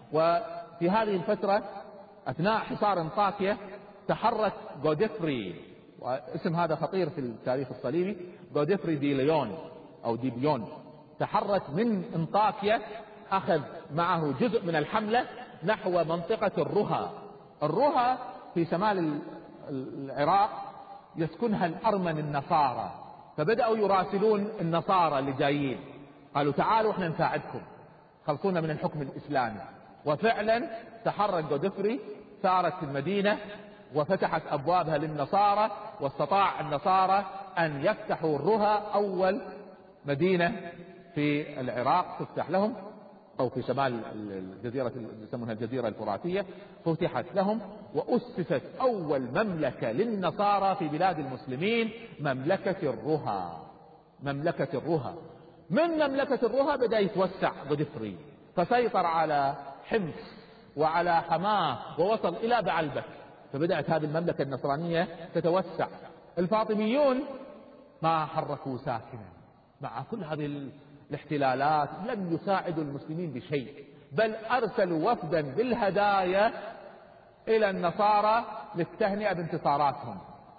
وفي هذه الفترة أثناء حصار أنطاكيا تحرك غودفري، واسم هذا خطير في التاريخ الصليبي، غودفري دي ليون أو دي بيون، تحرك من أنطاكيا، أخذ معه جزء من الحملة نحو منطقة الرها. الرها في شمال العراق يسكنها الأرمن النصارى، فبدأوا يراسلون النصارى اللي جايين، قالوا تعالوا احنا نساعدكم، خلصونا من الحكم الإسلامي. وفعلا تحرك غودفري، سارت المدينة وفتحت أبوابها للنصارى، واستطاع النصارى أن يفتحوا الرها، أول مدينة في العراق تفتح لهم، أو في شمال الجزيرة يسمونها الجزيرة الفراتية، فتحت لهم. وأسست أول مملكة للنصارى في بلاد المسلمين، مملكة الرها. مملكة الرها. من مملكة الرها بدأ يتوسع غودفري، فسيطر على حمص وعلى حماه ووصل إلى بعلبك، فبدأت هذه المملكة النصرانية تتوسع. الفاطميون ما حركوا ساكنا مع كل هذه الاحتلالات، لم يساعدوا المسلمين بشيء، بل أرسلوا وفدا بالهدايا إلى النصارى للتهنئة بانتصاراتهم.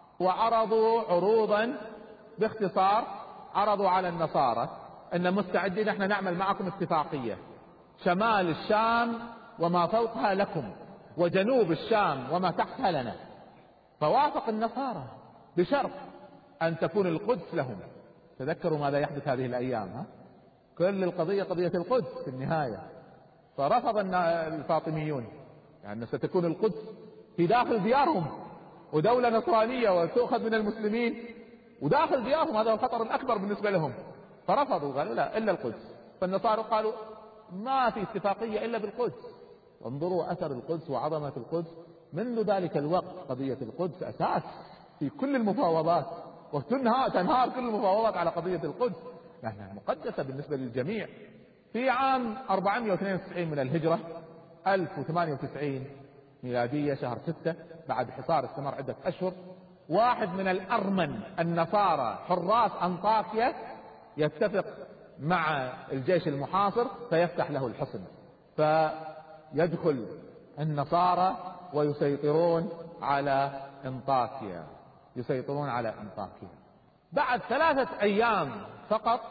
وعرضوا عروضا، باختصار عرضوا على النصارى أن مستعدين احنا نعمل معكم اتفاقية، شمال الشام وما فوقها لكم، وجنوب الشام وما تحتها لنا. فوافق النصارى بشرط أن تكون القدس لهم. تذكروا ماذا يحدث هذه الأيام، كل القضية قضية القدس في النهاية. فرفض الفاطميون، يعني ستكون القدس في داخل ديارهم، ودولة نصرانية وتؤخذ من المسلمين وداخل ديارهم، هذا الخطر الأكبر بالنسبة لهم. فرفضوا، قالوا لا إلا القدس. فالنصارى قالوا ما في اتفاقية إلا بالقدس. انظروا أثر القدس وعظمة القدس. منذ ذلك الوقت قضية القدس أساس في كل المفاوضات، وتنهار كل المفاوضات على قضية القدس، لأنها مقدسة بالنسبة للجميع. في عام 492 من الهجرة 1098 ميلادية شهر 6، بعد حصار استمر عدة أشهر، واحد من الأرمن النصارى حراس أنطاكيا يتفق مع الجيش المحاصر فيفتح له الحصن، فيدخل النصارى ويسيطرون على أنطاكيا، بعد 3 أيام فقط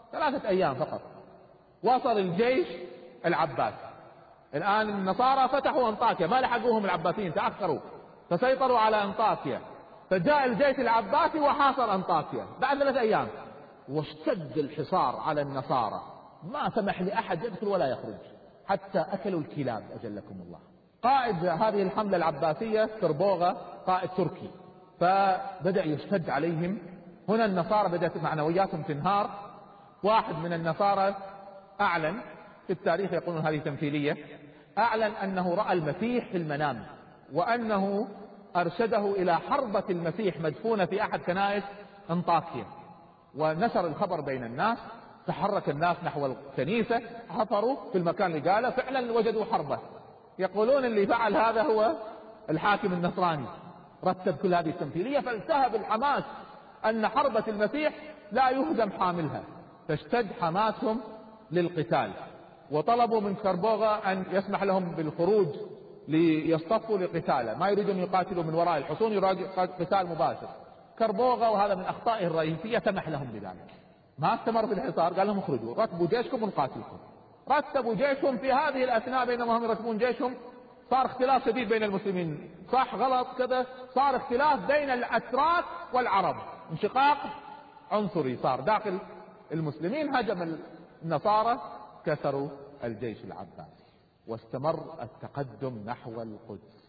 وصل الجيش العباسي. الآن النصارى فتحوا أنطاكيا، ما لحقوهم العباسيين، تأخروا فسيطروا على أنطاكيا، فجاء الجيش العباسي وحاصر أنطاكيا بعد 3 أيام، واشتد الحصار على النصارى، ما سمح لأحد يدخل ولا يخرج، حتى أكلوا الكلاب أجلكم الله. قائد هذه الحملة العباسية سربوغة، قائد تركي، فبدأ يشتد عليهم. هنا النصارى بدأت معنوياتهم تنهار. واحد من النصارى أعلن في التاريخ، يقولون هذه تمثيلية، أعلن أنه رأى المسيح في المنام، وأنه أرشده إلى حربة المسيح مدفونة في أحد كنائس أنطاكيا، ونشر الخبر بين الناس. تحرك الناس نحو الكنيسة، حفروا في المكان اللي قاله، فعلا وجدوا حربة. يقولون اللي فعل هذا هو الحاكم النصراني، رتب كل هذه التمثيلية، فالتهب الحماس أن حربة المسيح لا يهزم حاملها، فاشتد حماسهم للقتال، وطلبوا من سربوغة أن يسمح لهم بالخروج ليصطفوا لقتاله، ما يريدون يقاتلوا من وراء الحصون، يريدون قتال مباشر. كربوغة وهذا من أخطائه الرئيسية سمح لهم بذلك، ما استمر في الحصار، قال لهم اخرجوا، رتبوا جيشكم ونقاتلكم. رتبوا جيشهم. في هذه الأثناء بينما هم يرتبون جيشهم صار اختلاف شديد بين المسلمين، صح غلط كذا، صار اختلاف بين الأتراك والعرب، انشقاق عنصري صار داخل المسلمين. هجم النصارى كسروا الجيش العباسي، واستمر التقدم نحو القدس.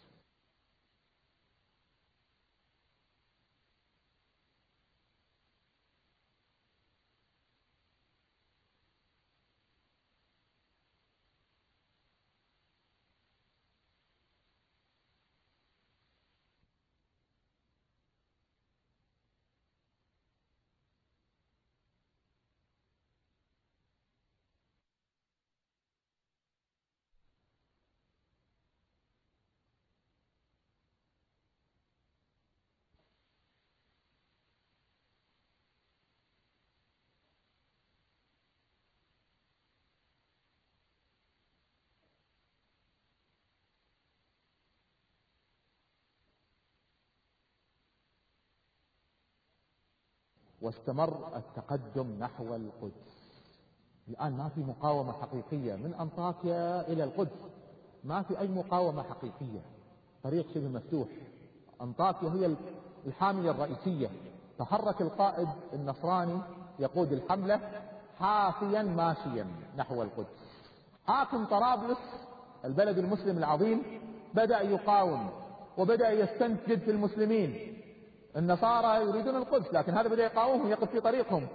واستمر التقدم نحو القدس. الآن ما في مقاومة حقيقية من أنطاكيا إلى القدس، ما في أي مقاومة حقيقية، طريق شبه مفتوح. أنطاكيا هي الحامية الرئيسية. تحرك القائد النصراني يقود الحملة حافيا ماشيا نحو القدس. حاكم طرابلس البلد المسلم العظيم بدأ يقاوم، وبدأ يستنجد في المسلمين. النصارى يريدون القدس، لكن هذا بدأ يقاومهم، يقف في طريقهم.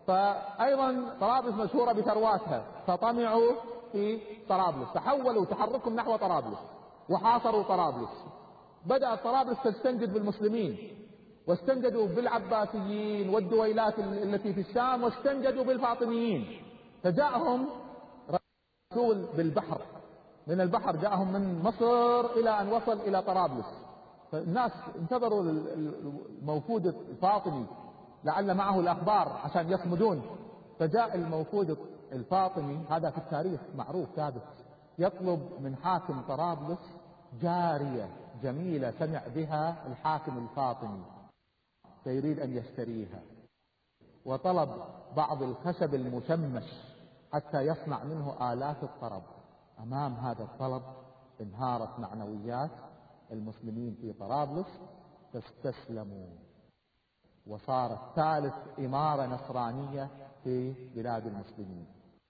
فأيضا طرابلس مشهورة بثرواتها، فطمعوا في طرابلس، تحولوا تحركهم نحو طرابلس وحاصروا طرابلس. بدأت طرابلس تستنجد بالمسلمين، واستنجدوا بالعباسيين والدويلات التي في الشام، واستنجدوا بالفاطميين. فجاءهم رسول بالبحر، من البحر جاءهم من مصر إلى أن وصل إلى طرابلس. فالناس انتظروا الموفود الفاطمي لعل معه الأخبار عشان يصمدون. فجاء الموفود الفاطمي، هذا في التاريخ معروف ثابت، يطلب من حاكم طرابلس جارية جميلة سمع بها الحاكم الفاطمي فيريد أن يشتريها، وطلب بعض الخشب المشمش حتى يصنع منه آلاف الطرب. أمام هذا الطلب انهارت معنويات المسلمين في طرابلس، فاستسلموا، وصارت ثالث إمارة نصرانية في بلاد المسلمين.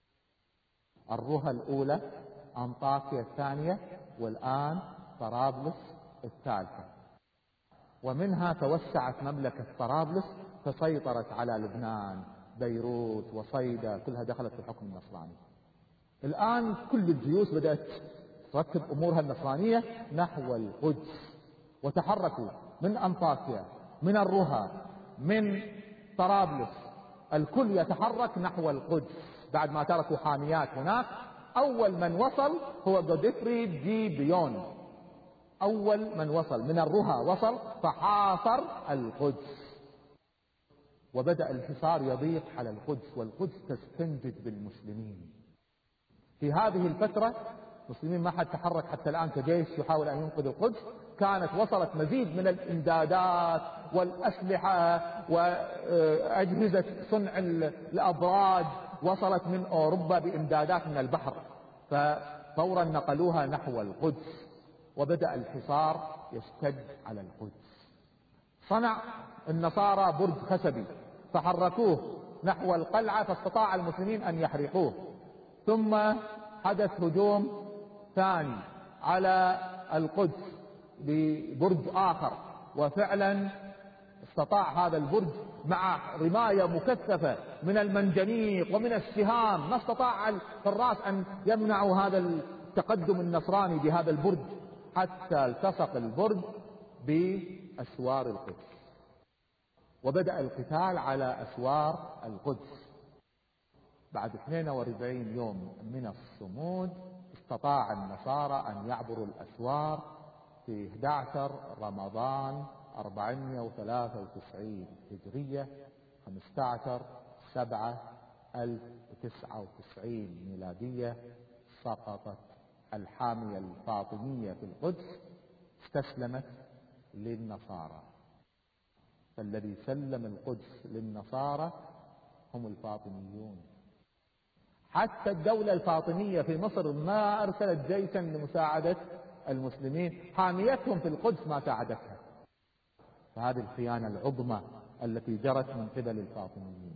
الرها الأولى أنطاكيا الثانية، والآن طرابلس الثالثة. ومنها توسعت مملكة طرابلس فسيطرت على لبنان بيروت وصيدا كلها دخلت في الحكم النصراني. الآن كل الجيوش بدأت ترتب أمورها النصرانية نحو القدس، وتحركوا من أنطاكيا، من الرها، من طرابلس، الكل يتحرك نحو القدس بعد ما تركوا حاميات هناك. أول من وصل هو غودفري دي بيون، أول من وصل من الرها وصل فحاصر القدس، وبدأ الحصار يضيق على القدس، والقدس تستنجد بالمسلمين. في هذه الفترة المسلمين ما حد تحرك حتى الآن كجيش يحاول أن ينقذ القدس. كانت وصلت مزيد من الإمدادات والأسلحة وأجهزة صنع الأبراج، وصلت من أوروبا بإمدادات من البحر، ففورا نقلوها نحو القدس، وبدأ الحصار يشتد على القدس. صنع النصارى برج خشبي فحركوه نحو القلعة، فاستطاع المسلمين أن يحرقوه. ثم حدث هجوم ثاني على القدس ببرج آخر، وفعلا استطاع هذا البرج مع رماية مكثفة من المنجنيق ومن السهام، ما استطاع الحراس أن يمنعوا هذا التقدم النصراني بهذا البرج، حتى التصق البرج بأسوار القدس، وبدأ القتال على أسوار القدس. بعد 42 يوم من الصمود استطاع النصارى أن يعبروا الأسوار في 11 رمضان 493 هجرية، 15/7/1099 ميلادية. سقطت الحامية الفاطمية في القدس، استسلمت للنصارى. فالذي سلم القدس للنصارى هم الفاطميون. حتى الدولة الفاطمية في مصر ما أرسلت جيشا لمساعدة المسلمين، حاميتهم في القدس ما ساعدتها. فهذه الخيانة العظمى التي جرت من قبل الفاطميين.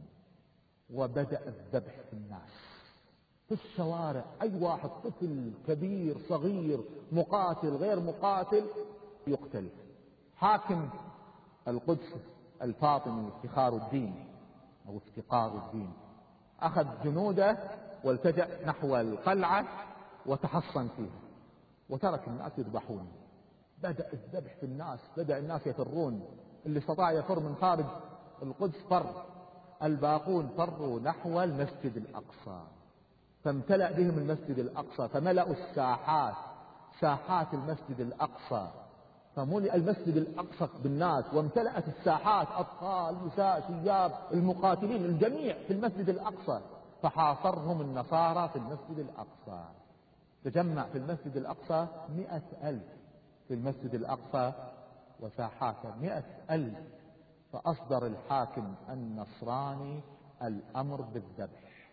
وبدأ الذبح في الناس في الشوارع، أي واحد، طفل كبير صغير، مقاتل غير مقاتل، يقتل. حاكم القدس الفاطمي افتخار الدين أو افتقار الدين أخذ جنوده والتجأ نحو القلعة وتحصن فيها، وترك الناس يذبحون. بدأ الذبح في الناس، بدأ الناس يفرون، اللي استطاع يفر من خارج القدس فر، الباقون فروا نحو المسجد الأقصى، فامتلأ بهم المسجد الأقصى، فملأوا الساحات، ساحات المسجد الأقصى، فملئ المسجد الأقصى بالناس، وامتلأت الساحات، أطفال، نساء، شياب، المقاتلين، الجميع في المسجد الأقصى. فحاصرهم النصارى في المسجد الأقصى، تجمع في المسجد الأقصى 100,000 في المسجد الأقصى وساحاته 100,000. فأصدر الحاكم النصراني الأمر بالذبح.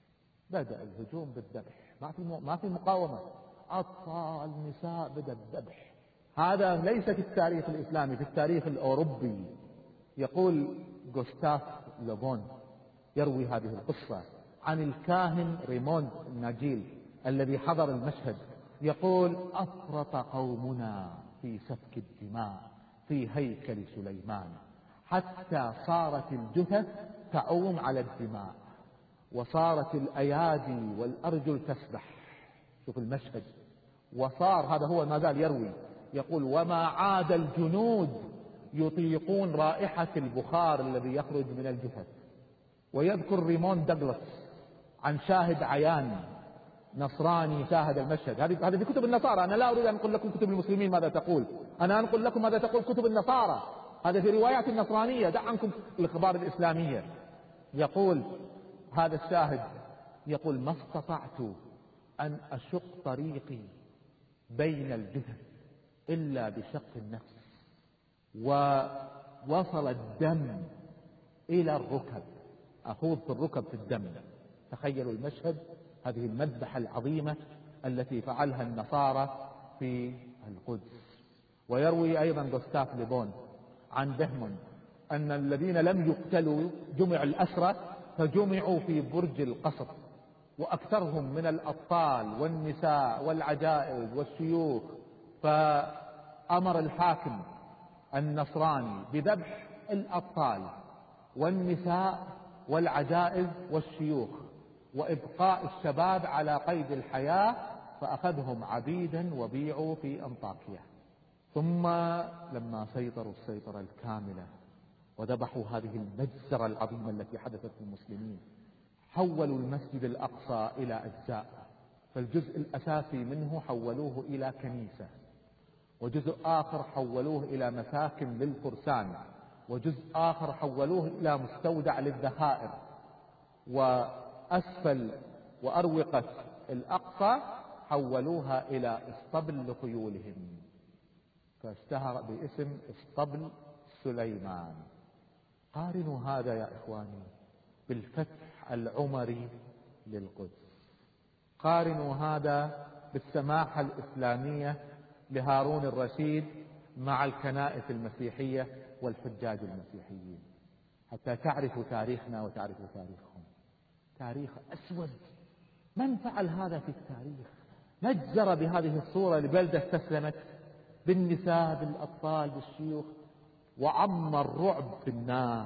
بدأ الهجوم بالذبح، ما في مقاومة، أطفال، نساء، بدأ الذبح. هذا ليس في التاريخ الإسلامي، في التاريخ الأوروبي. يقول غوستاف لوبون يروي هذه القصة عن الكاهن ريموند ناجيل الذي حضر المشهد، يقول: أفرط قومنا في سفك الدماء في هيكل سليمان، حتى صارت الجثث تعوم على الدماء، وصارت الأيادي والأرجل تسبح. شوف المشهد. وصار، هذا هو ما زال يروي، يقول: وما عاد الجنود يطيقون رائحة البخار الذي يخرج من الجثث. ويذكر ريمون دوغلاس عن شاهد عيان نصراني شاهد المشهد. هذه في كتب النصارى، أنا لا أريد أن أنقل لكم كتب المسلمين ماذا تقول، أنا أنقل لكم ماذا تقول كتب النصارى، هذا في روايات النصرانية، دع عنكم الأخبار الإسلامية. يقول هذا الشاهد، يقول: ما استطعت أن أشق طريقي بين الجثث إلا بشق النفس، ووصل الدم إلى الركب، أخوض في الركب في الدم. تخيلوا المشهد، هذه المذبحة العظيمة التي فعلها النصارى في القدس. ويروي أيضا غوستاف لوبون عن بهمون أن الذين لم يقتلوا جمع الأسرى فجمعوا في برج القصر، وأكثرهم من الأطفال والنساء والعجائز والشيوخ. فأمر الحاكم النصراني بذبح الأطفال والنساء والعجائز والشيوخ، وإبقاء الشباب على قيد الحياة، فأخذهم عبيدا وبيعوا في أنطاكيا. ثم لما سيطروا السيطرة الكاملة وذبحوا هذه المجزرة العظيمة التي حدثت للمسلمين، حولوا المسجد الأقصى إلى أجزاء، فالجزء الأساسي منه حولوه إلى كنيسة، وجزء آخر حولوه إلى مساكن للفرسان، وجزء آخر حولوه إلى مستودع للذخائر، وأسفل وأروقة الأقصى حولوها إلى اسطبل لخيولهم، فاشتهر باسم اسطبل سليمان. قارنوا هذا يا إخواني بالفتح العمري للقدس، قارنوا هذا بالسماحة الإسلامية لهارون الرشيد مع الكنائس المسيحية والحجاج المسيحيين، حتى تعرفوا تاريخنا وتعرفوا تاريخهم. تاريخ أسود. من فعل هذا في التاريخ؟ مجزر بهذه الصورة لبلدة استسلمت، بالنساء بالأطفال بالشيوخ، وعم الرعب في الناس،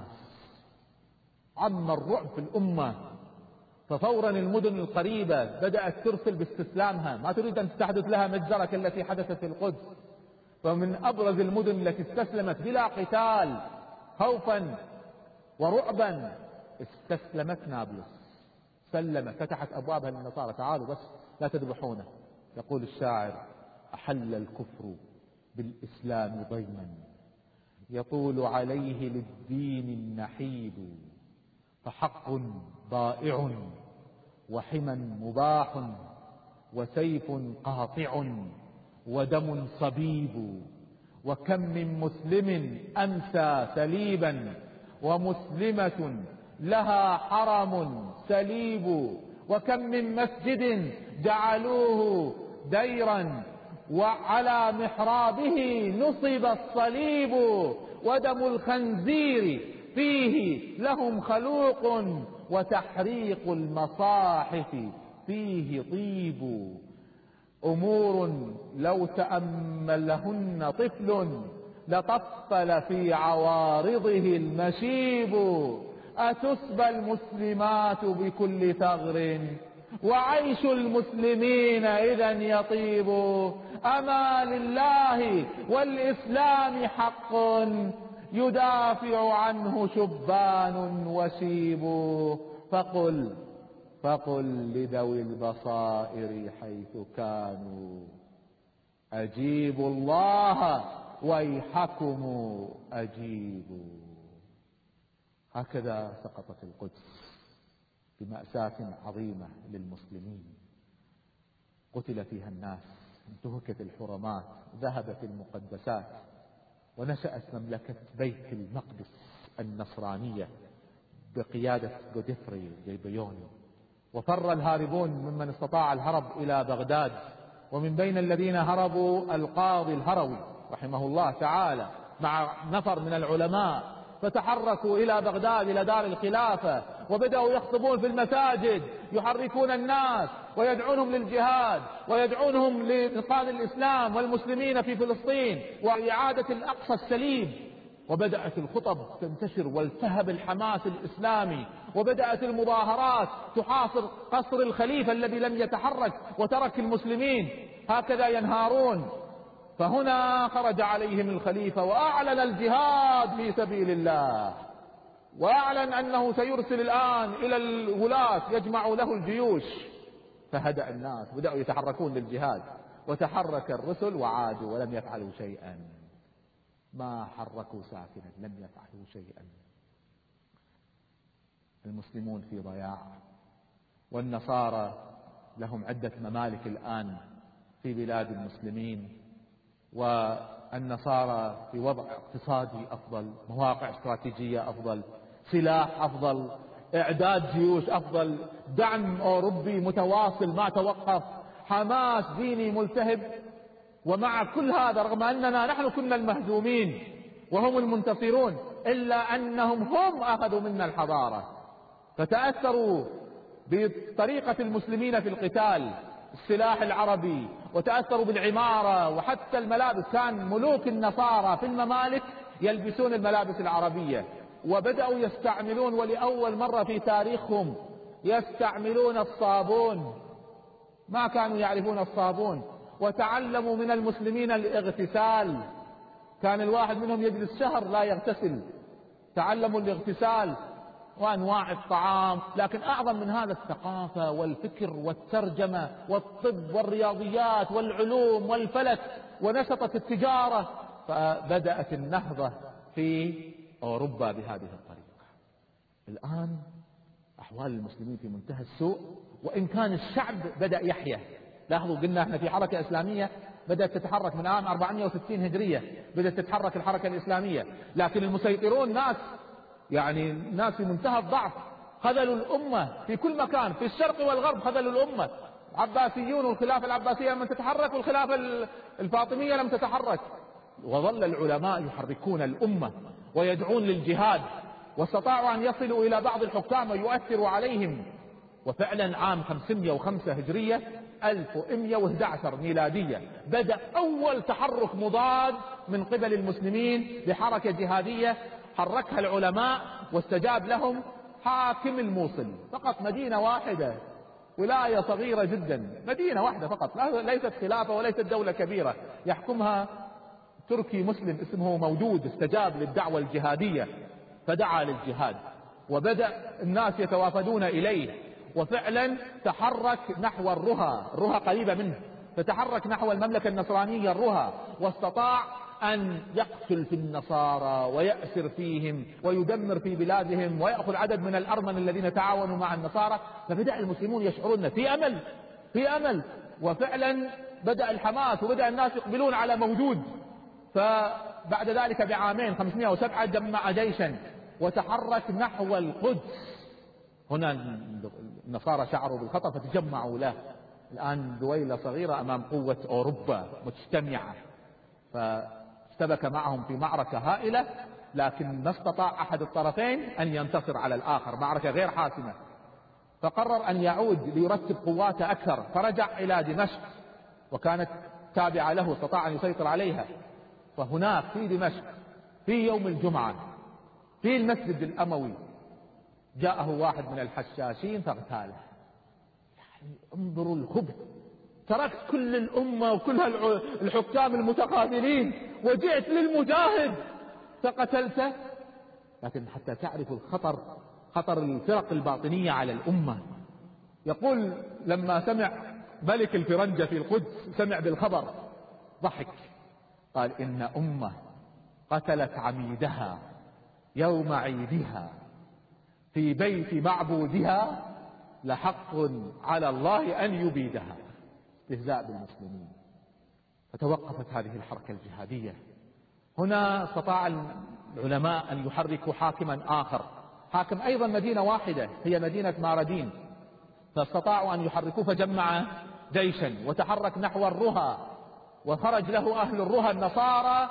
عم الرعب في الأمة. ففورا المدن القريبة بدأت ترسل باستسلامها، ما تريد أن تحدث لها مجزرة التي حدثت في القدس. فمن أبرز المدن التي استسلمت بلا قتال خوفا ورعبا استسلمت نابلس، سلمت، فتحت أبوابها للنصارى، تعالوا بس لا تذبحونه. يقول الشاعر: أحل الكفر بالإسلام ضيما، يطول عليه للدين النحيب، فحق ضائع وحما مباح، وسيف قاطع ودم صبيب، وكم من مسلم أمسى سليبا، ومسلمة لها حرم سليب، وكم من مسجد جعلوه ديرا، وعلى محرابه نصب الصليب، ودم الخنزير فيه لهم خلوق، وتحريق المصاحف فيه طيب، أمور لو تأملهن طفل لطفل في عوارضه المشيب، أتسبى المسلمات بكل ثغر، وعيش المسلمين إذا يطيب، أما لله والإسلام حق، يدافع عنه شبان وشيب، فقل لذوي البصائر حيث كانوا، أجيبوا الله ويحكم أجيبوا. هكذا سقطت القدس بمأساة عظيمة للمسلمين، قتل فيها الناس، انتهكت الحرمات، ذهبت المقدسات، ونشأت مملكة بيت المقدس النصرانية بقيادة غودفري جيبيوني. وفر الهاربون ممن استطاع الهرب إلى بغداد، ومن بين الذين هربوا القاضي الهروي رحمه الله تعالى مع نفر من العلماء، فتحركوا إلى بغداد إلى دار الخلافة، وبدأوا يخطبون في المساجد، يحركون الناس ويدعونهم للجهاد، ويدعونهم لإنقاذ الإسلام والمسلمين في فلسطين وإعادة الأقصى السليم. وبدأت الخطب تنتشر، والتهب الحماس الإسلامي، وبدأت المظاهرات تحاصر قصر الخليفة الذي لم يتحرك وترك المسلمين هكذا ينهارون. فهنا خرج عليهم الخليفة وأعلن الجهاد في سبيل الله، وأعلن أنه سيرسل الآن إلى الولاة يجمع له الجيوش. فهدأ الناس، بدأوا يتحركون للجهاد، وتحرك الرسل وعادوا ولم يفعلوا شيئا، ما حركوا ساكنا، لم يفعلوا شيئا. المسلمون في ضياع، والنصارى لهم عدة ممالك الآن في بلاد المسلمين، والنصارى في وضع اقتصادي أفضل، مواقع استراتيجية أفضل، سلاح أفضل، إعداد جيوش أفضل، دعم أوروبي متواصل ما توقف، حماس ديني ملتهب. ومع كل هذا، رغم أننا نحن كنا المهزومين وهم المنتصرون، إلا أنهم هم أخذوا منا الحضارة، فتأثروا بطريقة المسلمين في القتال، السلاح العربي، وتأثروا بالعمارة وحتى الملابس. كان ملوك النصارى في الممالك يلبسون الملابس العربية، وبدأوا يستعملون، ولأول مرة في تاريخهم يستعملون الصابون. ما كانوا يعرفون الصابون، وتعلموا من المسلمين الاغتسال. كان الواحد منهم يجلس شهر لا يغتسل. تعلموا الاغتسال وأنواع الطعام، لكن أعظم من هذا الثقافة والفكر والترجمة والطب والرياضيات والعلوم والفلك، ونشطت التجارة. فبدأت النهضة في أوروبا بهذه الطريقة. الآن أحوال المسلمين في منتهى السوء، وإن كان الشعب بدأ يحيا. لاحظوا قلنا احنا في حركة إسلامية بدأت تتحرك من عام 460 هجرية، بدأت تتحرك الحركة الإسلامية، لكن المسيطرون ناس ناس في منتهى الضعف، خذلوا الأمة في كل مكان، في الشرق والغرب خذلوا الأمة. عباسيون والخلافة العباسية لم تتحرك، والخلافة الفاطمية لم تتحرك. وظل العلماء يحركون الأمة ويدعون للجهاد، واستطاعوا أن يصلوا إلى بعض الحكام ويؤثروا عليهم. وفعلا عام 505 هجرية 1111 ميلادية بدأ أول تحرك مضاد من قبل المسلمين بحركة جهادية حركها العلماء، واستجاب لهم حاكم الموصل. فقط مدينة واحدة، ولاية صغيرة جدا، مدينة واحدة فقط، ليست خلافة وليست دولة كبيرة يحكمها تركي مسلم اسمه مودود. استجاب للدعوة الجهادية فدعا للجهاد، وبدأ الناس يتوافدون إليه، وفعلا تحرك نحو الرها قريبة منه، فتحرك نحو المملكة النصرانية الرها، واستطاع أن يقتل في النصارى ويأسر فيهم ويدمر في بلادهم ويأخذ عدد من الأرمن الذين تعاونوا مع النصارى. فبدأ المسلمون يشعرون في أمل، وفعلا بدأ الحماس وبدأ الناس يقبلون على مودود. فبعد ذلك بعامين 507 جمع جيشا وتحرك نحو القدس. هنا النصارى شعروا بالخطر فتجمعوا له. الآن دويلة صغيرة أمام قوة أوروبا مجتمعة، فاشتبك معهم في معركة هائلة، لكن ما استطاع أحد الطرفين أن ينتصر على الآخر، معركة غير حاسمة. فقرر أن يعود ليرتب قواته أكثر، فرجع إلى دمشق، وكانت تابعة له، استطاع أن يسيطر عليها. فهناك في دمشق في يوم الجمعة في المسجد الأموي جاءه واحد من الحشاشين فاغتاله. انظروا الخبث، تركت كل الأمة وكل الحكام المتقاتلين وجئت للمجاهد فقتلته. لكن حتى تعرفوا خطر الفرق الباطنية على الأمة. يقول لما سمع ملك الفرنجة في القدس سمع بالخبر ضحك، قال إن أمة قتلت عميدها يوم عيدها في بيت معبودها لحق على الله أن يبيدها. استهزاء بالمسلمين. فتوقفت هذه الحركة الجهادية. هنا استطاع العلماء أن يحركوا حاكما آخر، حاكم أيضا مدينة واحدة هي مدينة ماردين، فاستطاعوا أن يحركوه، فجمع جيشا وتحرك نحو الرها، وخرج له أهل الرها النصارى،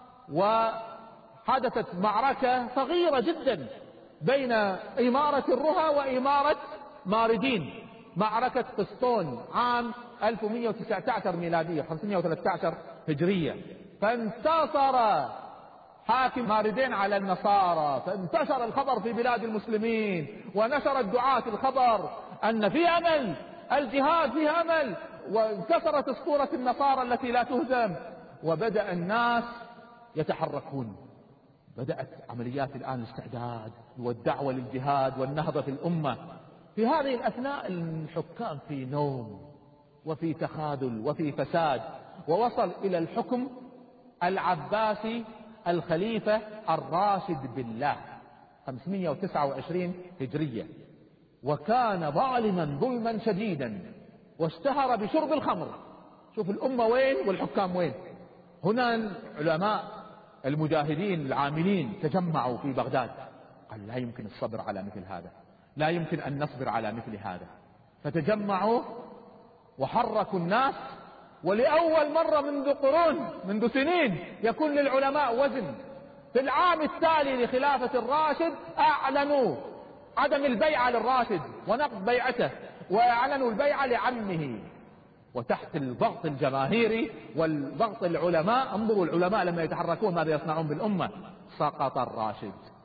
وحدثت معركة صغيرة جدا بين إمارة الرها وإمارة ماردين، معركة قسطون عام 1119 ميلادية 513 هجرية. فانتصر حاكم ماردين على النصارى، فانتشر الخبر في بلاد المسلمين، ونشر الدعاة الخبر أن في أمل، الجهاد فيه أمل، وانكسرت اسطورة النصارى التي لا تهزم، وبدأ الناس يتحركون. بدأت عمليات الآن الاستعداد والدعوة للجهاد والنهضة في الأمة. في هذه الأثناء الحكام في نوم وفي تخاذل وفي فساد، ووصل إلى الحكم العباسي الخليفة الراشد بالله 529 هجرية، وكان ظالما ظلما شديدا، واشتهر بشرب الخمر. شوف الأمة وين والحكام وين. هنا علماء المجاهدين العاملين تجمعوا في بغداد، قال لا يمكن الصبر على مثل هذا، لا يمكن أن نصبر على مثل هذا. فتجمعوا وحركوا الناس، ولأول مرة منذ سنين يكون للعلماء وزن. في العام التالي لخلافة الراشد أعلنوا عدم البيعة للراشد ونقض بيعته، وأعلنوا البيعة لعمه. وتحت الضغط الجماهيري والضغط العلماء، انظروا العلماء لما يتحركون ماذا يصنعون بالأمة، سقط الراشد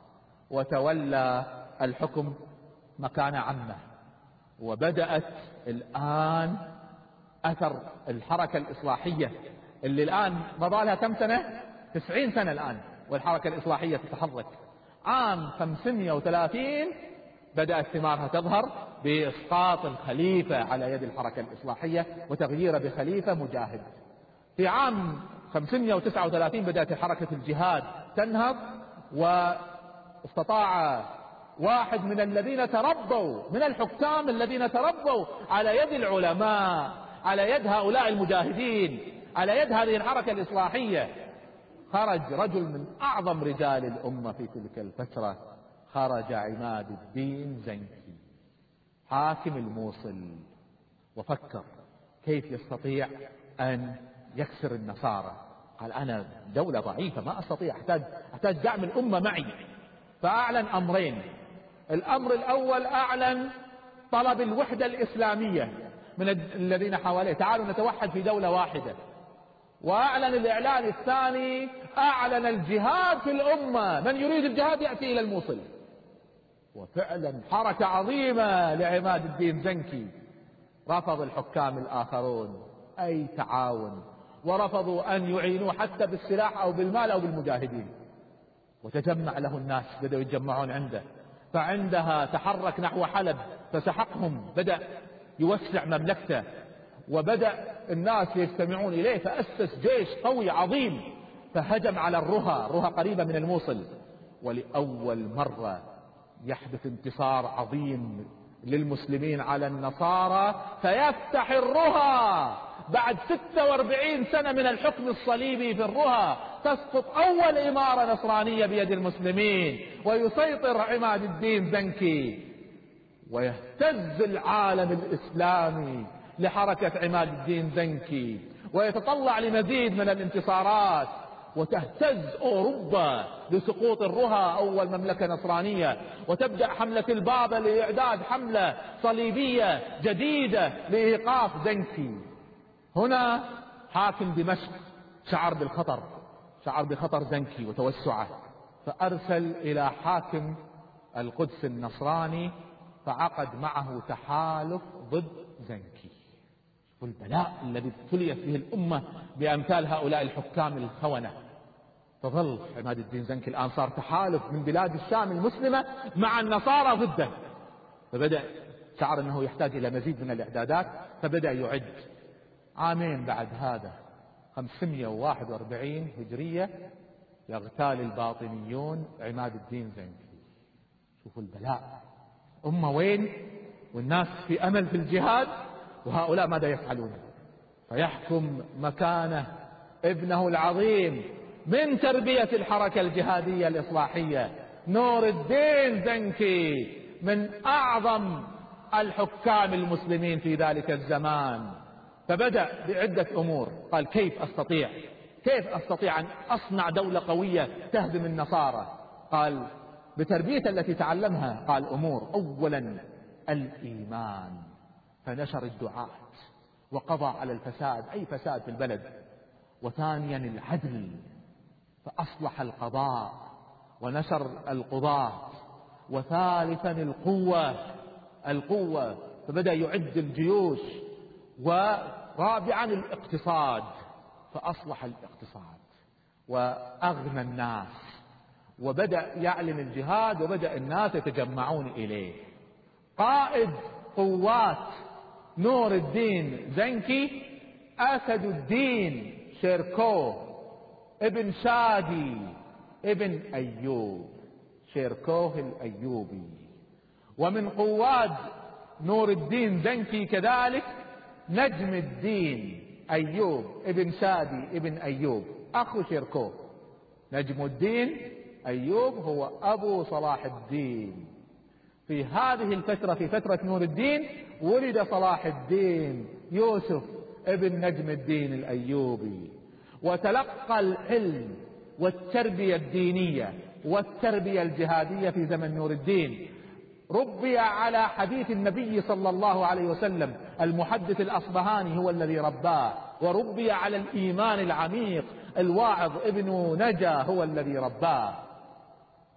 وتولى الحكم مكان عمه. وبدأت الآن أثر الحركة الإصلاحية اللي الآن مضى لها كم سنة؟ 90 سنة الآن والحركة الإصلاحية تتحرك. عام 530 بدأت ثمارها تظهر بإسقاط الخليفة على يد الحركة الإصلاحية وتغييره بخليفة مجاهد. في عام 539 بدأت حركة الجهاد تنهض، واستطاع واحد من الذين تربوا من الحكام الذين تربوا على يد العلماء، على يد هؤلاء المجاهدين، على يد هذه الحركة الإصلاحية، خرج رجل من أعظم رجال الأمة في تلك الفترة، خرج عماد الدين زنكي حاكم الموصل، وفكر كيف يستطيع أن يكسر النصارى. قال أنا دولة ضعيفة ما أستطيع، أحتاج دعم الأمة معي. فأعلن أمرين. الأمر الأول أعلن طلب الوحدة الإسلامية من الذين حواليه، تعالوا نتوحد في دولة واحدة. وأعلن الإعلان الثاني، أعلن الجهاد في الأمة، من يريد الجهاد يأتي إلى الموصل. وفعلا حركة عظيمة لعماد الدين زنكي. رفض الحكام الآخرون أي تعاون، ورفضوا أن يعينوا حتى بالسلاح أو بالمال أو بالمجاهدين، وتجمع له الناس، بدأوا يتجمعون عنده. فعندها تحرك نحو حلب فسحقهم، بدأ يوسع مملكته، وبدأ الناس يجتمعون إليه، فأسس جيش قوي عظيم، فهجم على الرها قريبة من الموصل. ولأول مرة يحدث انتصار عظيم للمسلمين على النصارى، فيفتح الرها بعد 46 سنة من الحكم الصليبي في الرها، تسقط أول إمارة نصرانية بيد المسلمين، ويسيطر عماد الدين زنكي، ويهتز العالم الإسلامي لحركة عماد الدين زنكي، ويتطلع لمزيد من الانتصارات، وتهتز أوروبا لسقوط الرها أول مملكة نصرانية، وتبدأ حملة البابا لإعداد حملة صليبية جديدة لإيقاف زنكي. هنا حاكم دمشق شعر بخطر زنكي وتوسعه، فأرسل إلى حاكم القدس النصراني، فعقد معه تحالف ضد زنكي. والبلاء الذي ابتليت به الأمة بأمثال هؤلاء الحكام الخونة. فظل عماد الدين زنكي الآن صار تحالف من بلاد الشام المسلمة مع النصارى ضده، فبدأ شعر أنه يحتاج إلى مزيد من الإعدادات، فبدأ يعد. عامين بعد هذا 541 هجرية يغتال الباطنيون عماد الدين زنكي. شوفوا البلاء، أمة وين والناس في أمل في الجهاد، وهؤلاء ماذا يفعلون؟ فيحكم مكانه ابنه العظيم من تربية الحركة الجهادية الإصلاحية نور الدين زنكي، من أعظم الحكام المسلمين في ذلك الزمان. فبدأ بعدة أمور، قال كيف أستطيع أن أصنع دولة قوية تهدم النصارى؟ قال بتربية التي تعلمها، قال أمور: أولا الإيمان، فنشر الدعاة وقضى على الفساد، أي فساد في البلد. وثانيا العدل، فأصلح القضاء ونشر القضاة. وثالثا القوة، فبدأ يعد الجيوش. ورابعا الاقتصاد، فأصلح الاقتصاد وأغنى الناس، وبدأ يعلن الجهاد، وبدأ الناس يتجمعون إليه. قائد قوات نور الدين زنكي أسد الدين شيركو ابن شادي ابن أيوب، شيركوه الأيوبي. ومن قوات نور الدين زنكي كذلك نجم الدين أيوب ابن شادي ابن أيوب أخو شيركوه. نجم الدين أيوب هو أبو صلاح الدين. في هذه الفترة، في فترة نور الدين، ولد صلاح الدين يوسف ابن نجم الدين الأيوبي، وتلقى العلم والتربية الدينية والتربية الجهادية في زمن نور الدين. ربي على حديث النبي صلى الله عليه وسلم، المحدث الأصبهاني هو الذي رباه، وربي على الإيمان العميق، الواعظ ابن نجا هو الذي رباه.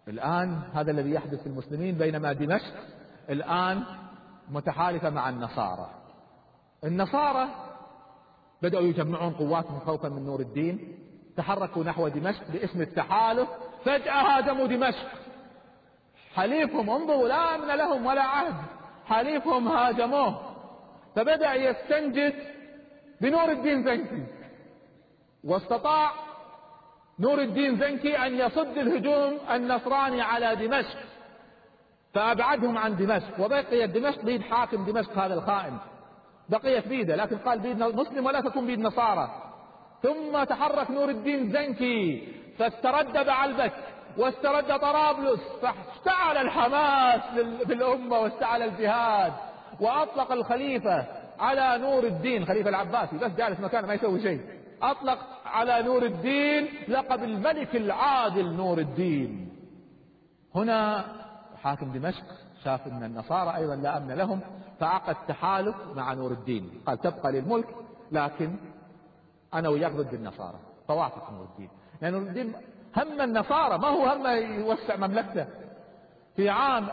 الآن هذا الذي يحدث في المسلمين، بينما دمشق الآن متحالفة مع النصارى. النصارى بدأوا يجمعون قواتهم خوفا من نور الدين، تحركوا نحو دمشق باسم التحالف، فجأة هاجموا دمشق. حليفهم، انظروا، لا أمن لهم ولا عهد، حليفهم هاجموه، فبدأ يستنجد بنور الدين زنكي، واستطاع نور الدين زنكي أن يصد الهجوم النصراني على دمشق، فأبعدهم عن دمشق، وبقيت دمشق بيد حاكم دمشق هذا الخائن، بقيت بيده، لكن قال بيد مسلم ولا تكون بيد نصارى. ثم تحرك نور الدين زنكي فاسترد بعلبك واسترد طرابلس، فاشتعل الحماس في الأمة واشتعل الجهاد، وأطلق الخليفة على نور الدين، خليفة العباسي بس جالس مكانه ما يسوي شيء، أطلق على نور الدين لقب الملك العادل نور الدين. هنا حاكم دمشق شاف أن النصارى أيضا لا أمن لهم، فعقد تحالف مع نور الدين، قال تبقى للملك لكن أنا وياك ضد النصارى، فوافق نور الدين، لأن نور الدين هم النصارى، ما هو هم يوسع مملكته. في عام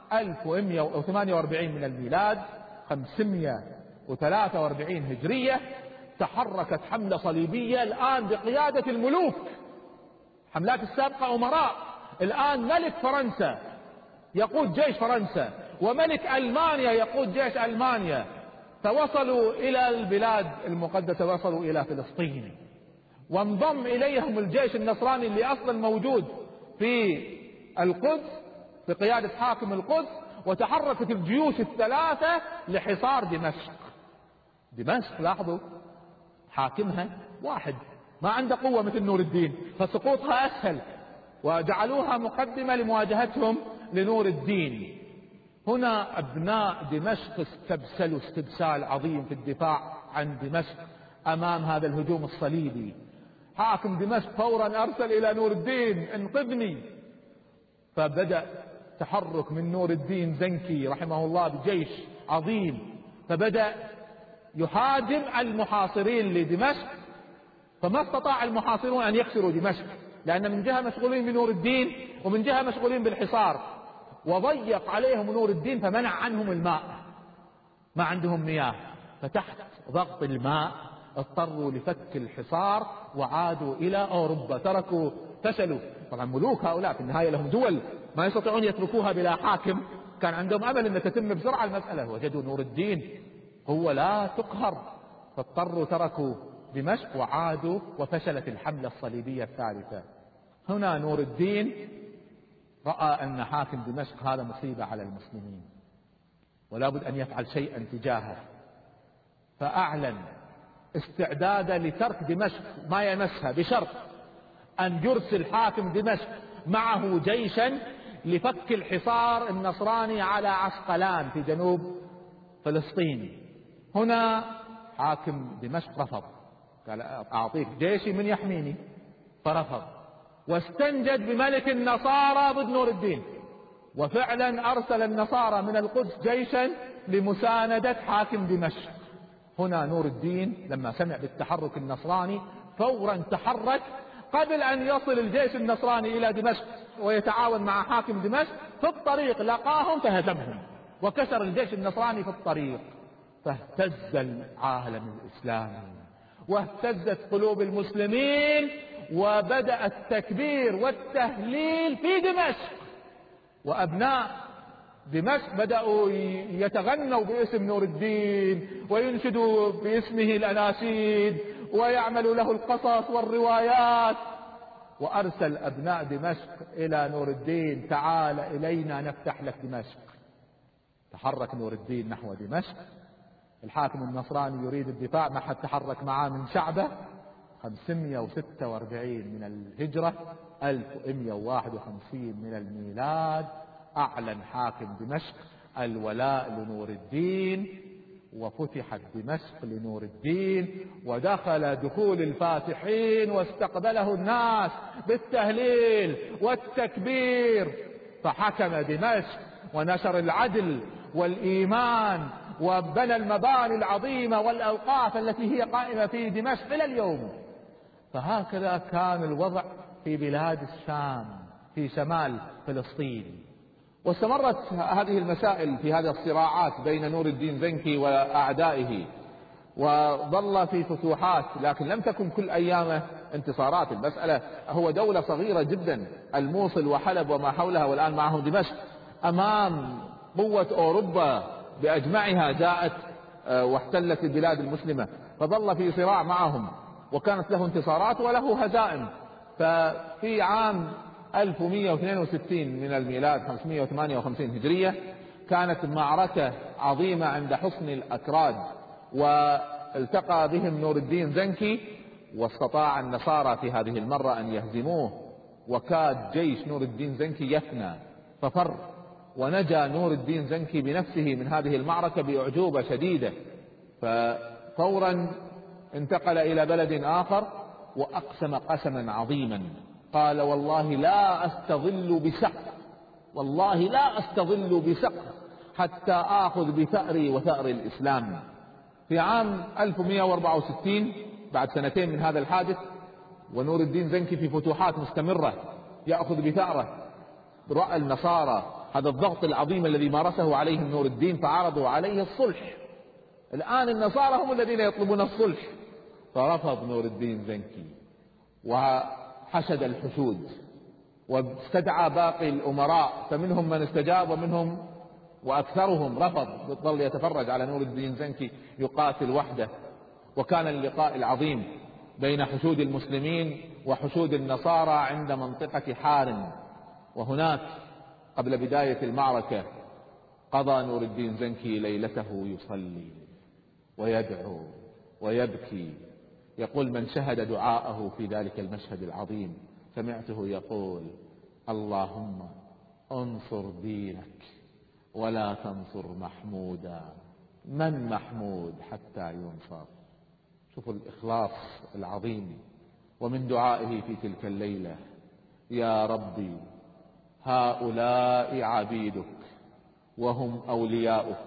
1148 من الميلاد 543 هجرية تحركت حملة صليبية الآن بقيادة الملوك. حملات السابقة أمراء، الآن ملك فرنسا يقود جيش فرنسا، وملك ألمانيا يقود جيش ألمانيا، فوصلوا إلى البلاد المقدسة، وصلوا إلى فلسطين، وانضم إليهم الجيش النصراني اللي أصلا موجود في القدس بقيادة حاكم القدس، وتحركت الجيوش الثلاثة لحصار دمشق. دمشق لاحظوا حاكمها واحد ما عنده قوة مثل نور الدين، فسقوطها أسهل، وجعلوها مقدمة لمواجهتهم لنور الدين. هنا أبناء دمشق استبسلوا استبسال عظيم في الدفاع عن دمشق أمام هذا الهجوم الصليبي. حاكم دمشق فورا أرسل إلى نور الدين انقذني، فبدأ تحرك من نور الدين زنكي رحمه الله بجيش عظيم، فبدأ يهاجم المحاصرين لدمشق، فما استطاع المحاصرون أن يكسروا دمشق، لأن من جهة مشغولين بنور الدين ومن جهة مشغولين بالحصار، وضيق عليهم نور الدين فمنع عنهم الماء، ما عندهم مياه، فتحت ضغط الماء اضطروا لفك الحصار وعادوا إلى أوروبا، فشلوا. طبعا ملوك هؤلاء في النهاية لهم دول ما يستطيعون يتركوها بلا حاكم، كان عندهم أمل أن تتم بسرعة المسألة، وجدوا نور الدين هو لا تقهر، فاضطروا تركوا دمشق وعادوا، وفشلت الحملة الصليبية الثالثة. هنا نور الدين رأى أن حاكم دمشق هذا مصيبة على المسلمين ولا بد أن يفعل شيئا تجاهه، فأعلن استعدادا لترك دمشق ما يمسها، بشرط أن يرسل حاكم دمشق معه جيشا لفك الحصار النصراني على عسقلان في جنوب فلسطين. هنا حاكم دمشق رفض، قال أعطيك جيشي من يحميني، فرفض، واستنجد بملك النصارى ضد نور الدين، وفعلا أرسل النصارى من القدس جيشا لمساندة حاكم دمشق. هنا نور الدين لما سمع بالتحرك النصراني فورا تحرك، قبل أن يصل الجيش النصراني إلى دمشق ويتعاون مع حاكم دمشق، في الطريق لقاهم فهزمهم وكسر الجيش النصراني في الطريق، فاهتز العالم الإسلامي واهتزت قلوب المسلمين، وبدأ التكبير والتهليل في دمشق، وأبناء دمشق بدأوا يتغنوا باسم نور الدين وينشدوا باسمه الأناشيد ويعملوا له القصص والروايات. وأرسل أبناء دمشق إلى نور الدين: تعال إلينا نفتح لك دمشق. تحرك نور الدين نحو دمشق، الحاكم النصراني يريد الدفاع، ما حد تحرك معاه من شعبه. 546 من الهجرة 1151 من الميلاد أعلن حاكم دمشق الولاء لنور الدين، وفتحت دمشق لنور الدين، ودخل دخول الفاتحين واستقبله الناس بالتهليل والتكبير، فحكم دمشق ونشر العدل والإيمان وبنى المباني العظيمة والأوقاف التي هي قائمة في دمشق إلى اليوم. فهكذا كان الوضع في بلاد الشام في شمال فلسطين. واستمرت هذه المسائل في هذه الصراعات بين نور الدين زنكي وأعدائه، وظل في فتوحات، لكن لم تكن كل أيامه انتصارات. المسألة هو دولة صغيرة جدا، الموصل وحلب وما حولها، والآن معهم دمشق، أمام قوة أوروبا بأجمعها جاءت واحتلت البلاد المسلمة، فظل في صراع معهم، وكانت له انتصارات وله هزائم. ففي عام 1162 من الميلاد 558 هجرية كانت معركة عظيمة عند حصن الأكراد، والتقى بهم نور الدين زنكي، واستطاع النصارى في هذه المرة أن يهزموه، وكاد جيش نور الدين زنكي يفنى ففر، ونجا نور الدين زنكي بنفسه من هذه المعركة بأعجوبة شديدة. ففورا انتقل إلى بلد آخر وأقسم قسما عظيما، قال: والله لا أستظل بسقف، والله لا أستظل بسقف حتى آخذ بثأري وثأر الإسلام. في عام 1164 بعد سنتين من هذا الحادث، ونور الدين زنكي في فتوحات مستمرة يأخذ بثأره، رأى النصارى هذا الضغط العظيم الذي مارسه عليهم نور الدين، فعرضوا عليه الصلح. الآن النصارى هم الذين يطلبون الصلح، فرفض نور الدين زنكي وحشد الحشود واستدعى باقي الأمراء، فمنهم من استجاب ومنهم وأكثرهم رفض، ظل يتفرج على نور الدين زنكي يقاتل وحده. وكان اللقاء العظيم بين حشود المسلمين وحشود النصارى عند منطقة حارن، وهناك قبل بداية المعركة قضى نور الدين زنكي ليلته يصلي ويدعو ويبكي. يقول: من شهد دعاءه في ذلك المشهد العظيم سمعته يقول: اللهم انصر دينك ولا تنصر محمودا. من محمود حتى ينصر؟ شوفوا الإخلاص العظيم. ومن دعائه في تلك الليلة: يا ربي هؤلاء عبيدك وهم أولياؤك،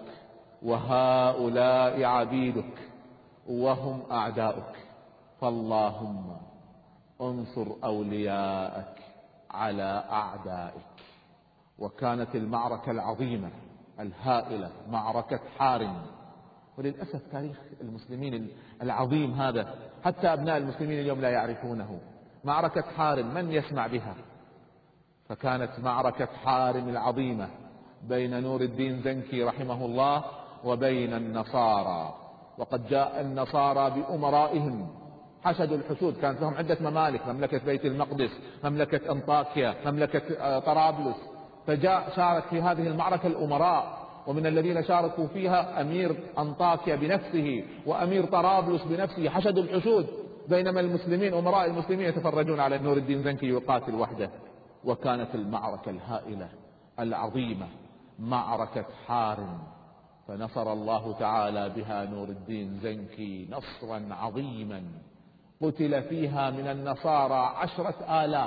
وهؤلاء عبيدك وهم أعداؤك، فاللهم انصر أولياءك على أعدائك. وكانت المعركة العظيمة الهائلة معركة حارن. وللأسف تاريخ المسلمين العظيم هذا حتى أبناء المسلمين اليوم لا يعرفونه. معركة حارن من يسمع بها؟ فكانت معركة حارن العظيمة بين نور الدين زنكي رحمه الله وبين النصارى. وقد جاء النصارى بأمرائهم، حشدوا الحشود، كانت لهم عدة ممالك: مملكة بيت المقدس، مملكة أنطاكيا، مملكة طرابلس. فجاء شارك في هذه المعركة الأمراء، ومن الذين شاركوا فيها أمير أنطاكيا بنفسه وأمير طرابلس بنفسه، حشدوا الحشود، بينما المسلمين أمراء المسلمين يتفرجون على نور الدين زنكي يقاتل وحده. وكانت المعركة الهائلة العظيمة معركة حارن، فنصر الله تعالى بها نور الدين زنكي نصرا عظيما. قتل فيها من النصارى 10,000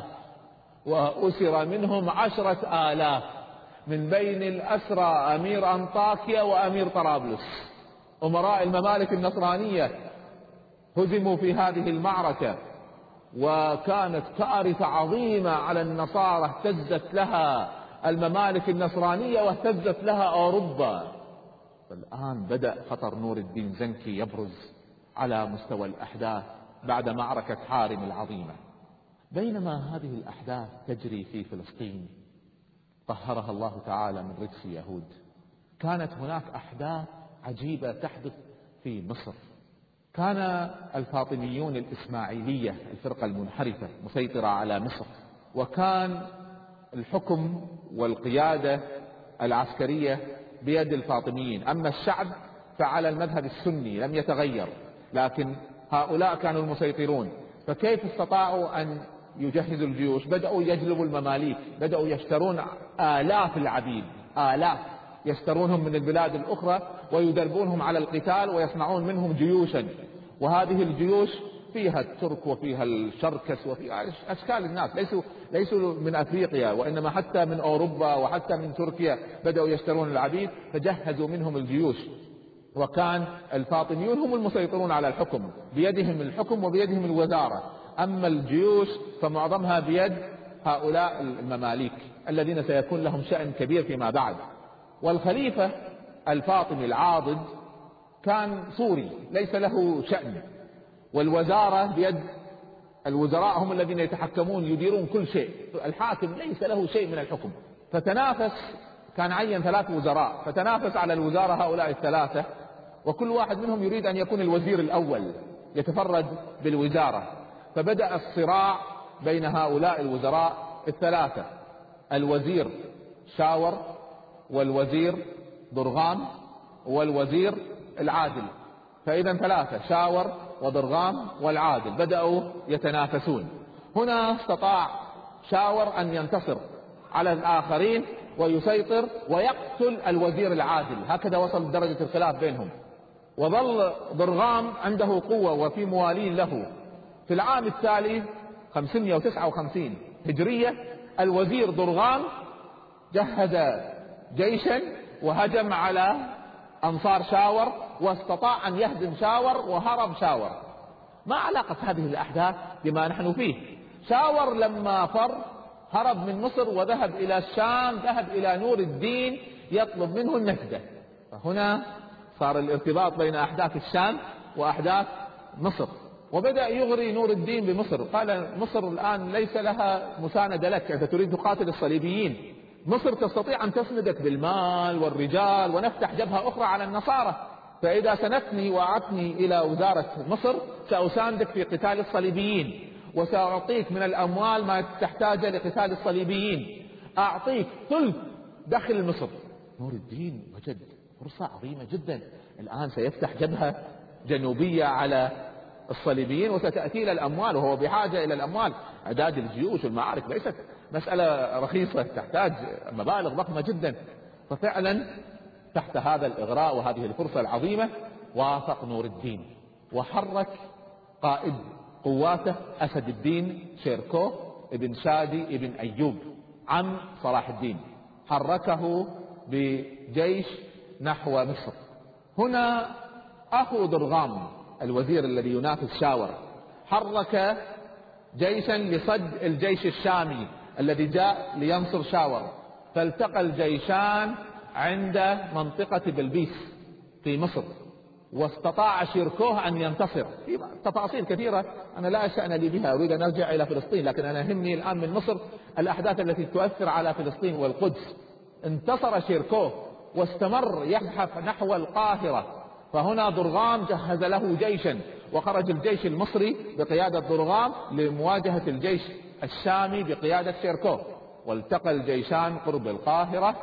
وأسر منهم 10,000، من بين الأسرى أمير أنطاكيا وأمير طرابلس، أمراء الممالك النصرانية هزموا في هذه المعركة. وكانت كارثة عظيمة على النصارى، اهتزت لها الممالك النصرانية واهتزت لها أوروبا. فالآن بدأ خطر نور الدين زنكي يبرز على مستوى الأحداث بعد معركة حارن العظيمة. بينما هذه الأحداث تجري في فلسطين طهرها الله تعالى من رجس يهود، كانت هناك أحداث عجيبة تحدث في مصر. كان الفاطميون الإسماعيلية الفرقة المنحرفة مسيطرة على مصر، وكان الحكم والقيادة العسكرية بيد الفاطميين، أما الشعب فعلى المذهب السني لم يتغير، لكن هؤلاء كانوا المسيطرون. فكيف استطاعوا أن يجهزوا الجيوش؟ بدأوا يجلبوا المماليك، بدأوا يشترون آلاف العبيد، آلاف يشترونهم من البلاد الأخرى ويدربونهم على القتال ويصنعون منهم جيوشا. وهذه الجيوش فيها الترك وفيها الشركس وفيها أشكال الناس، ليسوا من أفريقيا، وإنما حتى من أوروبا وحتى من تركيا بدأوا يشترون العبيد، فجهزوا منهم الجيوش. وكان الفاطميون هم المسيطرون على الحكم، بيدهم الحكم وبيدهم الوزارة، أما الجيوش فمعظمها بيد هؤلاء المماليك الذين سيكون لهم شأن كبير فيما بعد. والخليفة الفاطمي العاضد كان صوري ليس له شأن، والوزارة بيد الوزراء، هم الذين يتحكمون يديرون كل شيء، الحاكم ليس له شيء من الحكم. فتنافس، كان عين 3 وزراء، فتنافس على الوزارة هؤلاء ال3، وكل واحد منهم يريد أن يكون الوزير الأول يتفرد بالوزارة. فبدأ الصراع بين هؤلاء الوزراء ال3، الوزير شاور والوزير ضرغام والوزير العادل. فإذا 3، شاور وضرغام والعادل، بدأوا يتنافسون. هنا استطاع شاور أن ينتصر على الآخرين ويسيطر ويقتل الوزير العادل، هكذا وصل درجة الخلاف بينهم. وظل ضرغام عنده قوة وفي موالين له. في العام التالي 559 هجرية الوزير ضرغام جهز جيشا وهجم على أنصار شاور، واستطاع أن يهزم شاور وهرب شاور. ما علاقة هذه الأحداث بما نحن فيه؟ شاور لما فر هرب من مصر وذهب إلى الشام، ذهب إلى نور الدين يطلب منه النجدة. فهنا صار الارتباط بين أحداث الشام وأحداث مصر، وبدأ يغري نور الدين بمصر. قال مصر الآن ليس لها مساندة لك، أنت تريد تقاتل الصليبيين، مصر تستطيع أن تسندك بالمال والرجال ونفتح جبهة أخرى على النصارى، فإذا سندتني وأعطني إلى وزارة مصر سأساندك في قتال الصليبيين، وسأعطيك من الأموال ما تحتاج لقتال الصليبيين، أعطيك ثلث دخل مصر. نور الدين وجد فرصة عظيمة جدا، الآن سيفتح جبهة جنوبية على الصليبيين وستأتي إلى الأموال، وهو بحاجة إلى الأموال. أعداد الجيوش والمعارك ليست مسألة رخيصة، تحتاج مبالغ ضخمة جدا. ففعلا تحت هذا الإغراء وهذه الفرصة العظيمة وافق نور الدين، وحرك قائد قواته أسد الدين شيركو ابن شادي ابن أيوب عم صلاح الدين، حركه بجيش نحو مصر. هنا أخو ضرغام الوزير الذي ينافس شاور حرك جيشا لصد الجيش الشامي الذي جاء لينصر شاور، فالتقى الجيشان عند منطقة بلبيس في مصر، واستطاع شيركوه أن ينتصر. في تفاصيل كثيرة أنا لا شأن لي بها، أريد أن أرجع إلى فلسطين، لكن أنا يهمني الآن من مصر الأحداث التي تؤثر على فلسطين والقدس. انتصر شيركوه واستمر يزحف نحو القاهرة، فهنا ضرغام جهز له جيشا، وخرج الجيش المصري بقيادة ضرغام لمواجهة الجيش الشامي بقيادة شيركوه، والتقى الجيشان قرب القاهرة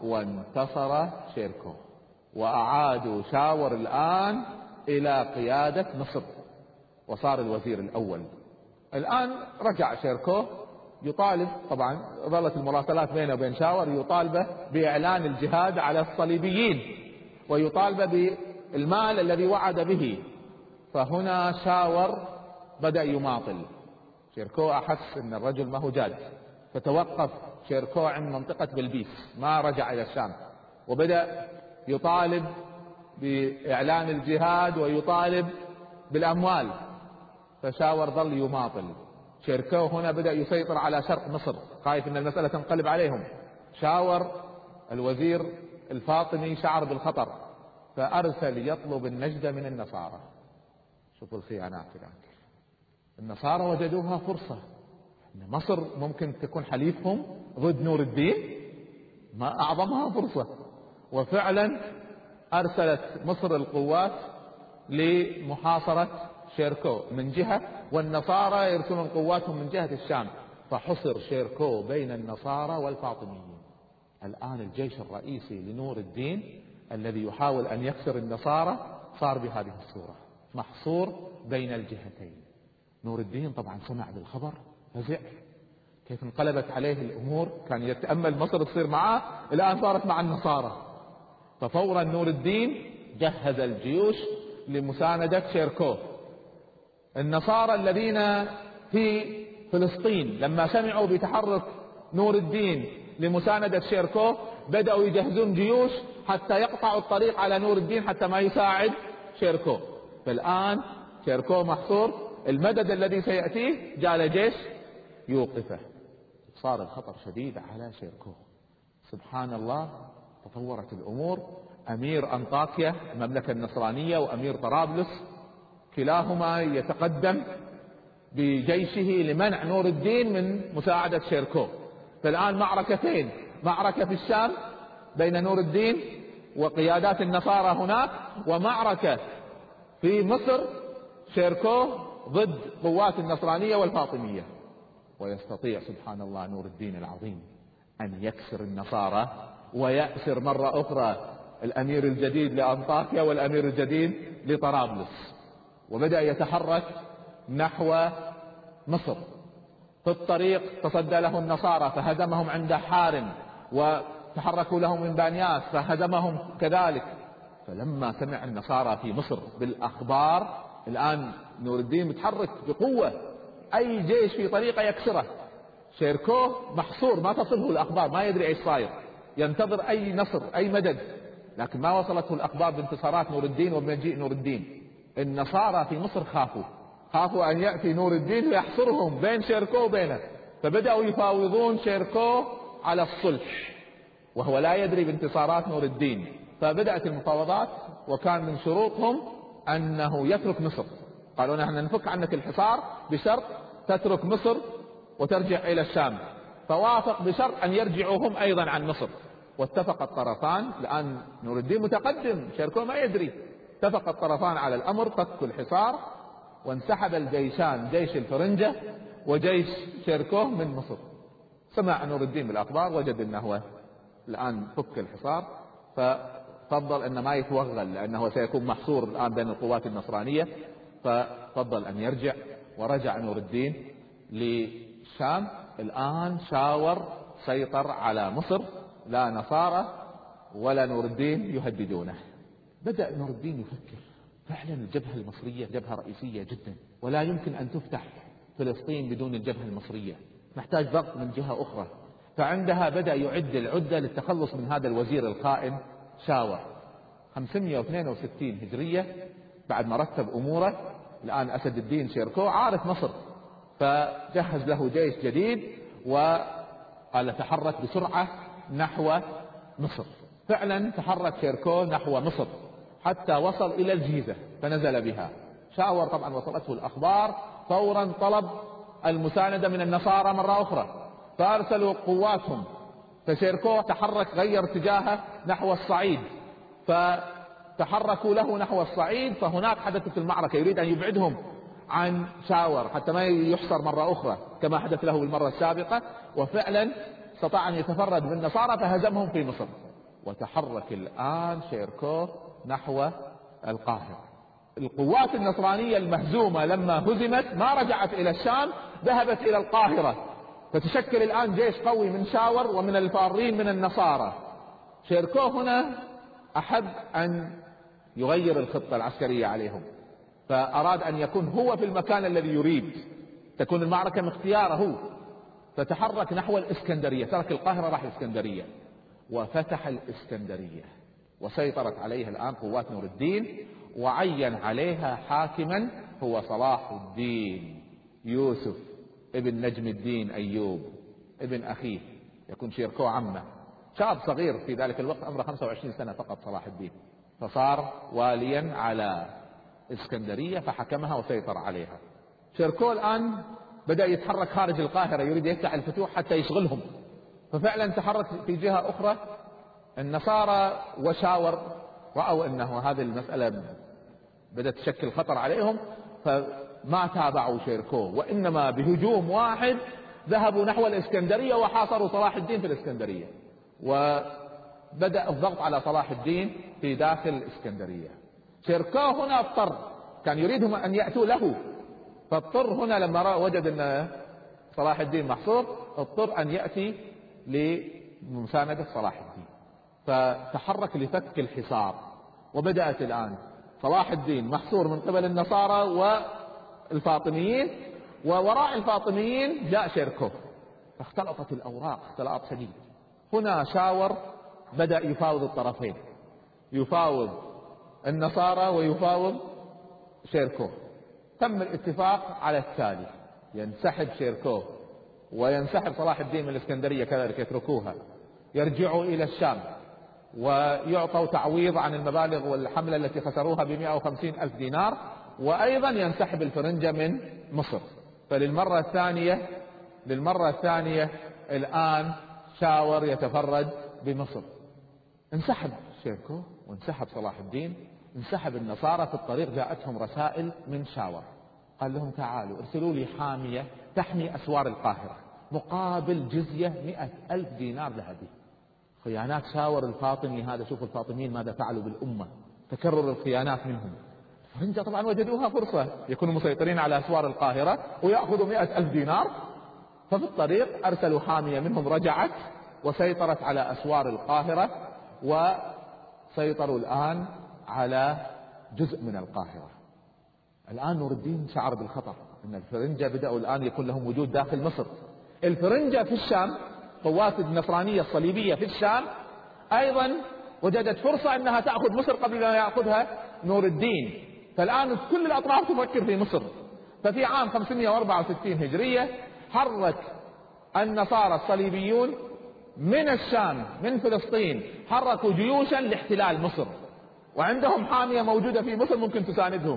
وانتصر شيركوه، وأعادوا شاور الآن إلى قيادة مصر وصار الوزير الأول. الآن رجع شيركوه يطالب، طبعا ظلت المراسلات بينه وبين شاور، يطالبه بإعلان الجهاد على الصليبيين ويطالبه بالمال الذي وعد به. فهنا شاور بدأ يماطل، شيركو أحس أن الرجل ما هو جاد، فتوقف شيركو عند منطقة بلبيس ما رجع إلى الشام، وبدأ يطالب بإعلان الجهاد ويطالب بالأموال. فشاور ظل يماطل. شيركو هنا بدأ يسيطر على شرق مصر، خايف أن المسألة تنقلب عليهم. شاور الوزير الفاطمي شعر بالخطر، فأرسل يطلب النجدة من النصارى. شوفوا الخيانات الآن، النصارى وجدوها فرصة أن مصر ممكن تكون حليفهم ضد نور الدين، ما أعظمها فرصة. وفعلا أرسلت مصر القوات لمحاصرة شيركو من جهة، والنصارى يرسلون قواتهم من جهة الشام، فحصر شيركو بين النصارى والفاطميين. الآن الجيش الرئيسي لنور الدين الذي يحاول أن يكسر النصارى صار بهذه الصورة، محصور بين الجهتين. نور الدين طبعا سمع بالخبر فزع، كيف انقلبت عليه الأمور، كان يتأمل مصر تصير معه، الآن صارت مع النصارى. ففورا نور الدين جهز الجيوش لمساندة شيركو. النصارى الذين في فلسطين لما سمعوا بتحرك نور الدين لمساندة شيركو بدأوا يجهزون جيوش حتى يقطعوا الطريق على نور الدين حتى ما يساعد شيركو. فالآن شيركو محصور، المدد الذي سيأتيه جاء جيش يوقفه. فصار الخطر شديد على شيركو. سبحان الله، تطورت الأمور. أمير أنطاكيا المملكة النصرانية وأمير طرابلس كلاهما يتقدم بجيشه لمنع نور الدين من مساعدة شيركو. فالآن معركتين، معركة في الشام بين نور الدين وقيادات النصارى هناك، ومعركة في مصر شيركو ضد قوات النصرانية والفاطمية. ويستطيع سبحان الله نور الدين العظيم أن يكسر النصارى ويأسر مرة أخرى الأمير الجديد لأنطاكيا والأمير الجديد لطرابلس، وبدأ يتحرك نحو مصر. في الطريق تصدى له النصارى فهزمهم عند حارم، وتحركوا له من بانياس فهزمهم كذلك. فلما سمع النصارى في مصر بالأخبار، الآن نور الدين متحرك بقوة، أي جيش في طريقه يكسره. شيركو محصور، ما تصله الأخبار، ما يدري ايش صاير، ينتظر أي نصر أي مدد، لكن ما وصلته الأخبار بانتصارات نور الدين وبمجيء نور الدين. النصارى في مصر خافوا أن يأتي نور الدين ويحصرهم بين شيركو وبينه، فبدأوا يفاوضون شيركو على الصلح وهو لا يدري بانتصارات نور الدين. فبدأت المفاوضات، وكان من شروطهم أنه يترك مصر. قالوا نحن نفك عنك الحصار بشرط تترك مصر وترجع إلى الشام. فوافق بشرط أن يرجعوا هم أيضا عن مصر، واتفق الطرفان. الآن نور الدين متقدم، شيركو ما يدري. اتفق الطرفان على الأمر، فك الحصار، وانسحب الجيشان، جيش الفرنجة وجيش شيركو من مصر. سمع نور الدين بالأخبار، وجد أنه الآن فك الحصار، ففضل أن ما يتوغل لأنه سيكون محصور الآن بين القوات النصرانية، ففضل أن يرجع. ورجع نور الدين للشام. الآن شاور سيطر على مصر، لا نصارى ولا نور الدين يهددونه. بدأ نور الدين يفكر، فعلا الجبهة المصرية جبهة رئيسية جدا، ولا يمكن أن تفتح فلسطين بدون الجبهة المصرية، محتاج ضغط من جهة أخرى. فعندها بدأ يعد العدة للتخلص من هذا الوزير الخائن شاور. 562 هجرية بعد ما رتب أموره، الآن أسد الدين شيركو عارف مصر، فجهز له جيش جديد وقال تحرك بسرعة نحو مصر. فعلا تحرك شيركو نحو مصر حتى وصل إلى الجيزة فنزل بها. شاور طبعا وصلته الأخبار، فورا طلب المساندة من النصارى مرة أخرى، فأرسلوا قواتهم. فشيركو تحرك، غير اتجاهه نحو الصعيد، فتحركوا له نحو الصعيد. فهناك حدثت المعركة، يريد أن يبعدهم عن شاور حتى ما يحصر مرة أخرى كما حدث له المرة السابقة. وفعلا استطاع أن يتفرد بالنصارى فهزمهم في مصر. وتحرك الآن شيركو نحو القاهرة. القوات النصرانية المهزومة لما هزمت ما رجعت إلى الشام، ذهبت إلى القاهرة. فتشكل الآن جيش قوي من شاور ومن الفارين من النصارى. شيركو هنا أحب أن يغير الخطة العسكرية عليهم، فأراد أن يكون هو في المكان الذي يريد، تكون المعركة من اختياره هو. فتحرك نحو الإسكندرية، ترك القاهرة راح الإسكندرية وفتح الإسكندرية، وسيطرت عليها الآن قوات نور الدين، وعين عليها حاكما هو صلاح الدين يوسف ابن نجم الدين أيوب ابن أخيه، يكون شيركو عمه. شاب صغير في ذلك الوقت، عمره 25 سنة فقط صلاح الدين، فصار واليا على اسكندرية فحكمها وسيطر عليها. شيركو الآن بدأ يتحرك خارج القاهرة، يريد يفتح الفتوح حتى يشغلهم. ففعلا تحرك في جهة أخرى. النصارى وشاور رأوا أنه هذه المسألة بدأت تشكل خطر عليهم، فما تابعوا شيركو، وإنما بهجوم واحد ذهبوا نحو الإسكندرية وحاصروا صلاح الدين في الإسكندرية، وبدأ الضغط على صلاح الدين في داخل الإسكندرية. شيركو هنا اضطر، كان يريدهم أن يأتوا له، فاضطر هنا لما وجد أن صلاح الدين محصور اضطر أن يأتي لمساندة صلاح الدين، فتحرك لفك الحصار. وبدأت الآن صلاح الدين محصور من قبل النصارى والفاطميين، ووراء الفاطميين جاء شيركو، فاختلطت الأوراق اختلاط شديد. هنا شاور بدأ يفاوض الطرفين، يفاوض النصارى ويفاوض شيركو. تم الاتفاق على التالي: ينسحب شيركو وينسحب صلاح الدين من الإسكندرية كذلك يتركوها، يرجعوا إلى الشام ويعطوا تعويض عن المبالغ والحملة التي خسروها ب150,000 دينار، وأيضا ينسحب الفرنجة من مصر. فللمرة الثانية الآن شاور يتفرد بمصر. انسحب شيركو وانسحب صلاح الدين، انسحب النصارى. في الطريق جاءتهم رسائل من شاور، قال لهم تعالوا ارسلوا لي حامية تحمي أسوار القاهرة مقابل جزية 100,000 دينار ذهبي. خيانات شاور الفاطمي هذا. شوفوا الفاطميين ماذا فعلوا بالأمة، تكرر الخيانات منهم. الفرنجة طبعا وجدوها فرصة يكونوا مسيطرين على أسوار القاهرة ويأخذوا 100,000 دينار. ففي الطريق أرسلوا حامية منهم رجعت وسيطرت على أسوار القاهرة، وسيطروا الآن على جزء من القاهرة. الآن نور الدين شعر بالخطر، أن الفرنجة بدأوا الآن يكون لهم وجود داخل مصر. الفرنجة في الشام، قوات النصرانية الصليبية في الشام أيضا وجدت فرصة أنها تأخذ مصر قبل ما يأخذها نور الدين. فالآن كل الأطراف تفكر في مصر. ففي عام 564 هجرية حرك النصارى الصليبيون من الشام من فلسطين، حركوا جيوشا لاحتلال مصر، وعندهم حامية موجودة في مصر ممكن تساندهم.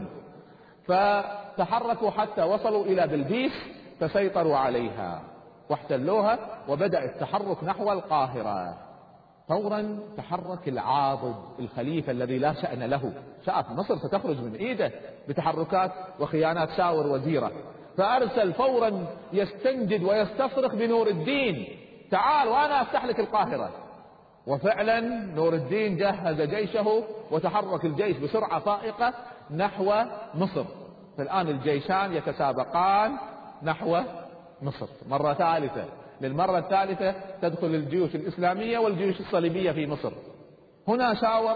فتحركوا حتى وصلوا إلى بلبيس، فسيطروا عليها واحتلوها، وبدأ التحرك نحو القاهرة. فورا تحرك العاضد الخليفة الذي لا شأن له، شاف مصر ستخرج من ايده بتحركات وخيانات شاور وزيرة، فأرسل فورا يستنجد ويستصرخ بنور الدين تعال وأنا أفتح لك القاهرة. وفعلا نور الدين جهز جيشه وتحرك الجيش بسرعة فائقة نحو مصر. فالآن الجيشان يتسابقان نحو مصر مرة ثالثة. للمرة الثالثة تدخل الجيوش الإسلامية والجيوش الصليبية في مصر. هنا شاور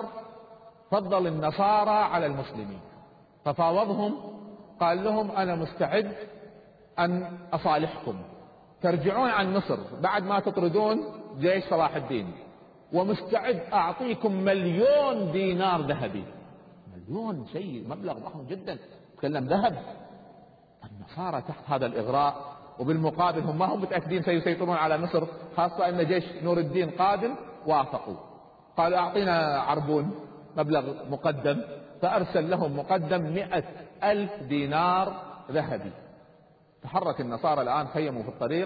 فضل النصارى على المسلمين، ففاوضهم، قال لهم أنا مستعد أن أصالحكم، ترجعون عن مصر بعد ما تطردون جيش صلاح الدين، ومستعد أعطيكم 1,000,000 دينار ذهبي. 1,000,000 شيء مبلغ ضخم جدا، تكلم ذهب. النصارى تحت هذا الإغراء، وبالمقابل هم ما هم متأكدين سيسيطرون على مصر، خاصة أن جيش نور الدين قادم. وافقوا، قالوا أعطينا عربون مبلغ مقدم، فأرسل لهم مقدم 100,000 دينار ذهبي. تحرك النصارى الآن، خيموا في الطريق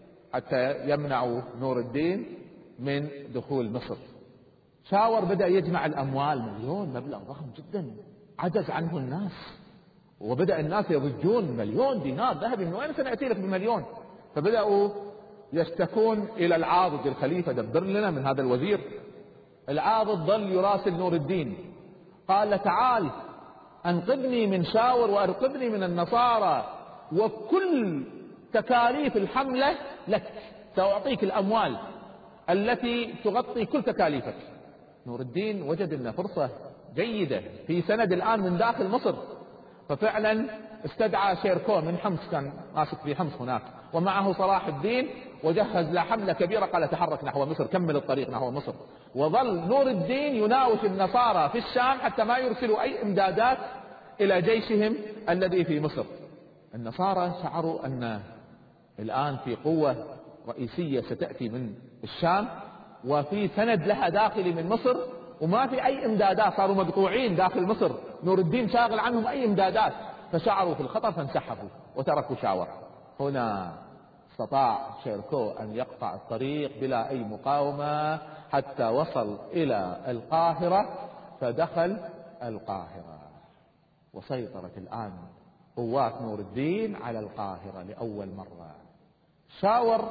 حتى يمنعوا نور الدين من دخول مصر. شاور بدأ يجمع الأموال، 1,000,000 مبلغ ضخم جدا عجز عنه الناس، وبدأ الناس يضجون 1,000,000 دينار ذهبي، من وين سنأتي لك ب1,000,000؟ فبدأوا يشتكون إلى العاضد الخليفة، دبر لنا من هذا الوزير. العاضد ظل يراسل نور الدين، قال تعال أنقذني من شاور وأنقذني من النصارى، وكل تكاليف الحملة لك، سأعطيك الأموال التي تغطي كل تكاليفك. نور الدين وجد أن فرصة جيدة في سند الآن من داخل مصر، ففعلا استدعى شيركو من حمص، كان ماسك في حمص هناك، ومعه صلاح الدين، وجهز له حملة كبيرة، قال تحرك نحو مصر، كمل الطريق نحو مصر. وظل نور الدين يناوش النصارى في الشام حتى ما يرسلوا أي إمدادات إلى جيشهم الذي في مصر. النصارى شعروا أن الآن في قوة رئيسية ستأتي من الشام، وفي سند لها داخلي من مصر، وما في أي إمدادات، صاروا مقطوعين داخل مصر، نور الدين شاغل عنهم أي إمدادات، فشعروا في الخطر فانسحبوا وتركوا شاور. هنا استطاع شيركو أن يقطع الطريق بلا أي مقاومة حتى وصل إلى القاهرة، فدخل القاهرة، وسيطرت الآن قوات نور الدين على القاهرة لأول مرة. شاور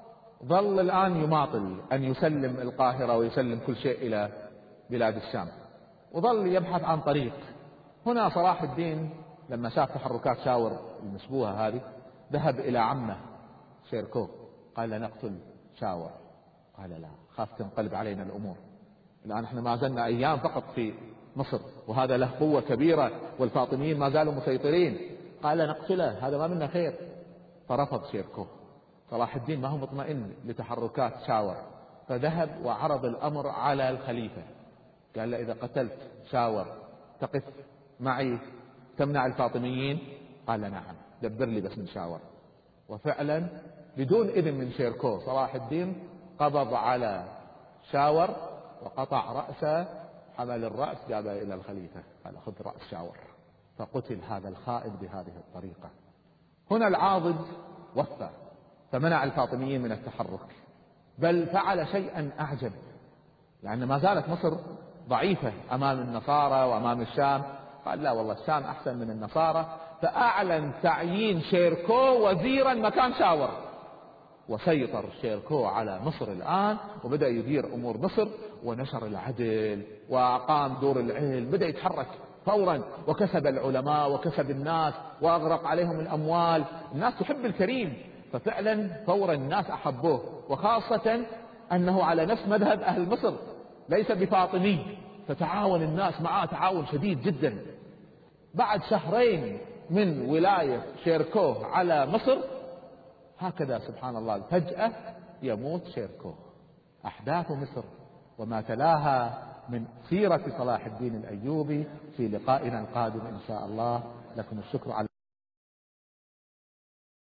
ظل الآن يماطل أن يسلم القاهرة ويسلم كل شيء إلى بلاد الشام، وظل يبحث عن طريق. هنا صلاح الدين لما شاف تحركات شاور المشبوهة هذه ذهب إلى عمه شيركو، قال نقتل شاور. قال لا، خاف تنقلب علينا الأمور، الآن احنا ما زلنا أيام فقط في مصر، وهذا له قوة كبيرة والفاطميين ما زالوا مسيطرين. قال نقتله، هذا ما منا خير. فرفض شيركو. صلاح الدين ما هو مطمئن لتحركات شاور، فذهب وعرض الأمر على الخليفة، قال له إذا قتلت شاور تقف معي تمنع الفاطميين؟ قال نعم، دبر لي بس من شاور. وفعلا بدون إذن من شيركو صلاح الدين قبض على شاور وقطع رأسه، حمل الرأس جابه إلى الخليفة قال خذ رأس شاور، فقتل هذا الخائن بهذه الطريقة. هنا العاضد وفى فمنع الفاطميين من التحرك، بل فعل شيئا أعجب، لأن ما زالت مصر ضعيفة أمام النصارى وأمام الشام. قال لا والله الشام أحسن من النصارى، فأعلن تعيين شيركو وزيرا مكان شاور، وسيطر شيركو على مصر الآن وبدأ يدير أمور مصر ونشر العدل وأقام دور العلم، بدأ يتحرك فورا وكسب العلماء وكسب الناس وأغرق عليهم الأموال. الناس تحب الكريم، ففعلا فورا الناس أحبوه، وخاصة أنه على نفس مذهب أهل مصر ليس بفاطمي، فتعاون الناس معه تعاون شديد جدا. بعد شهرين من ولاية شيركو على مصر هكذا سبحان الله فجأة يموت شيركو. أحداث مصر وما تلاها من سيرة صلاح الدين الأيوبي في لقائنا القادم إن شاء الله. لكم الشكر على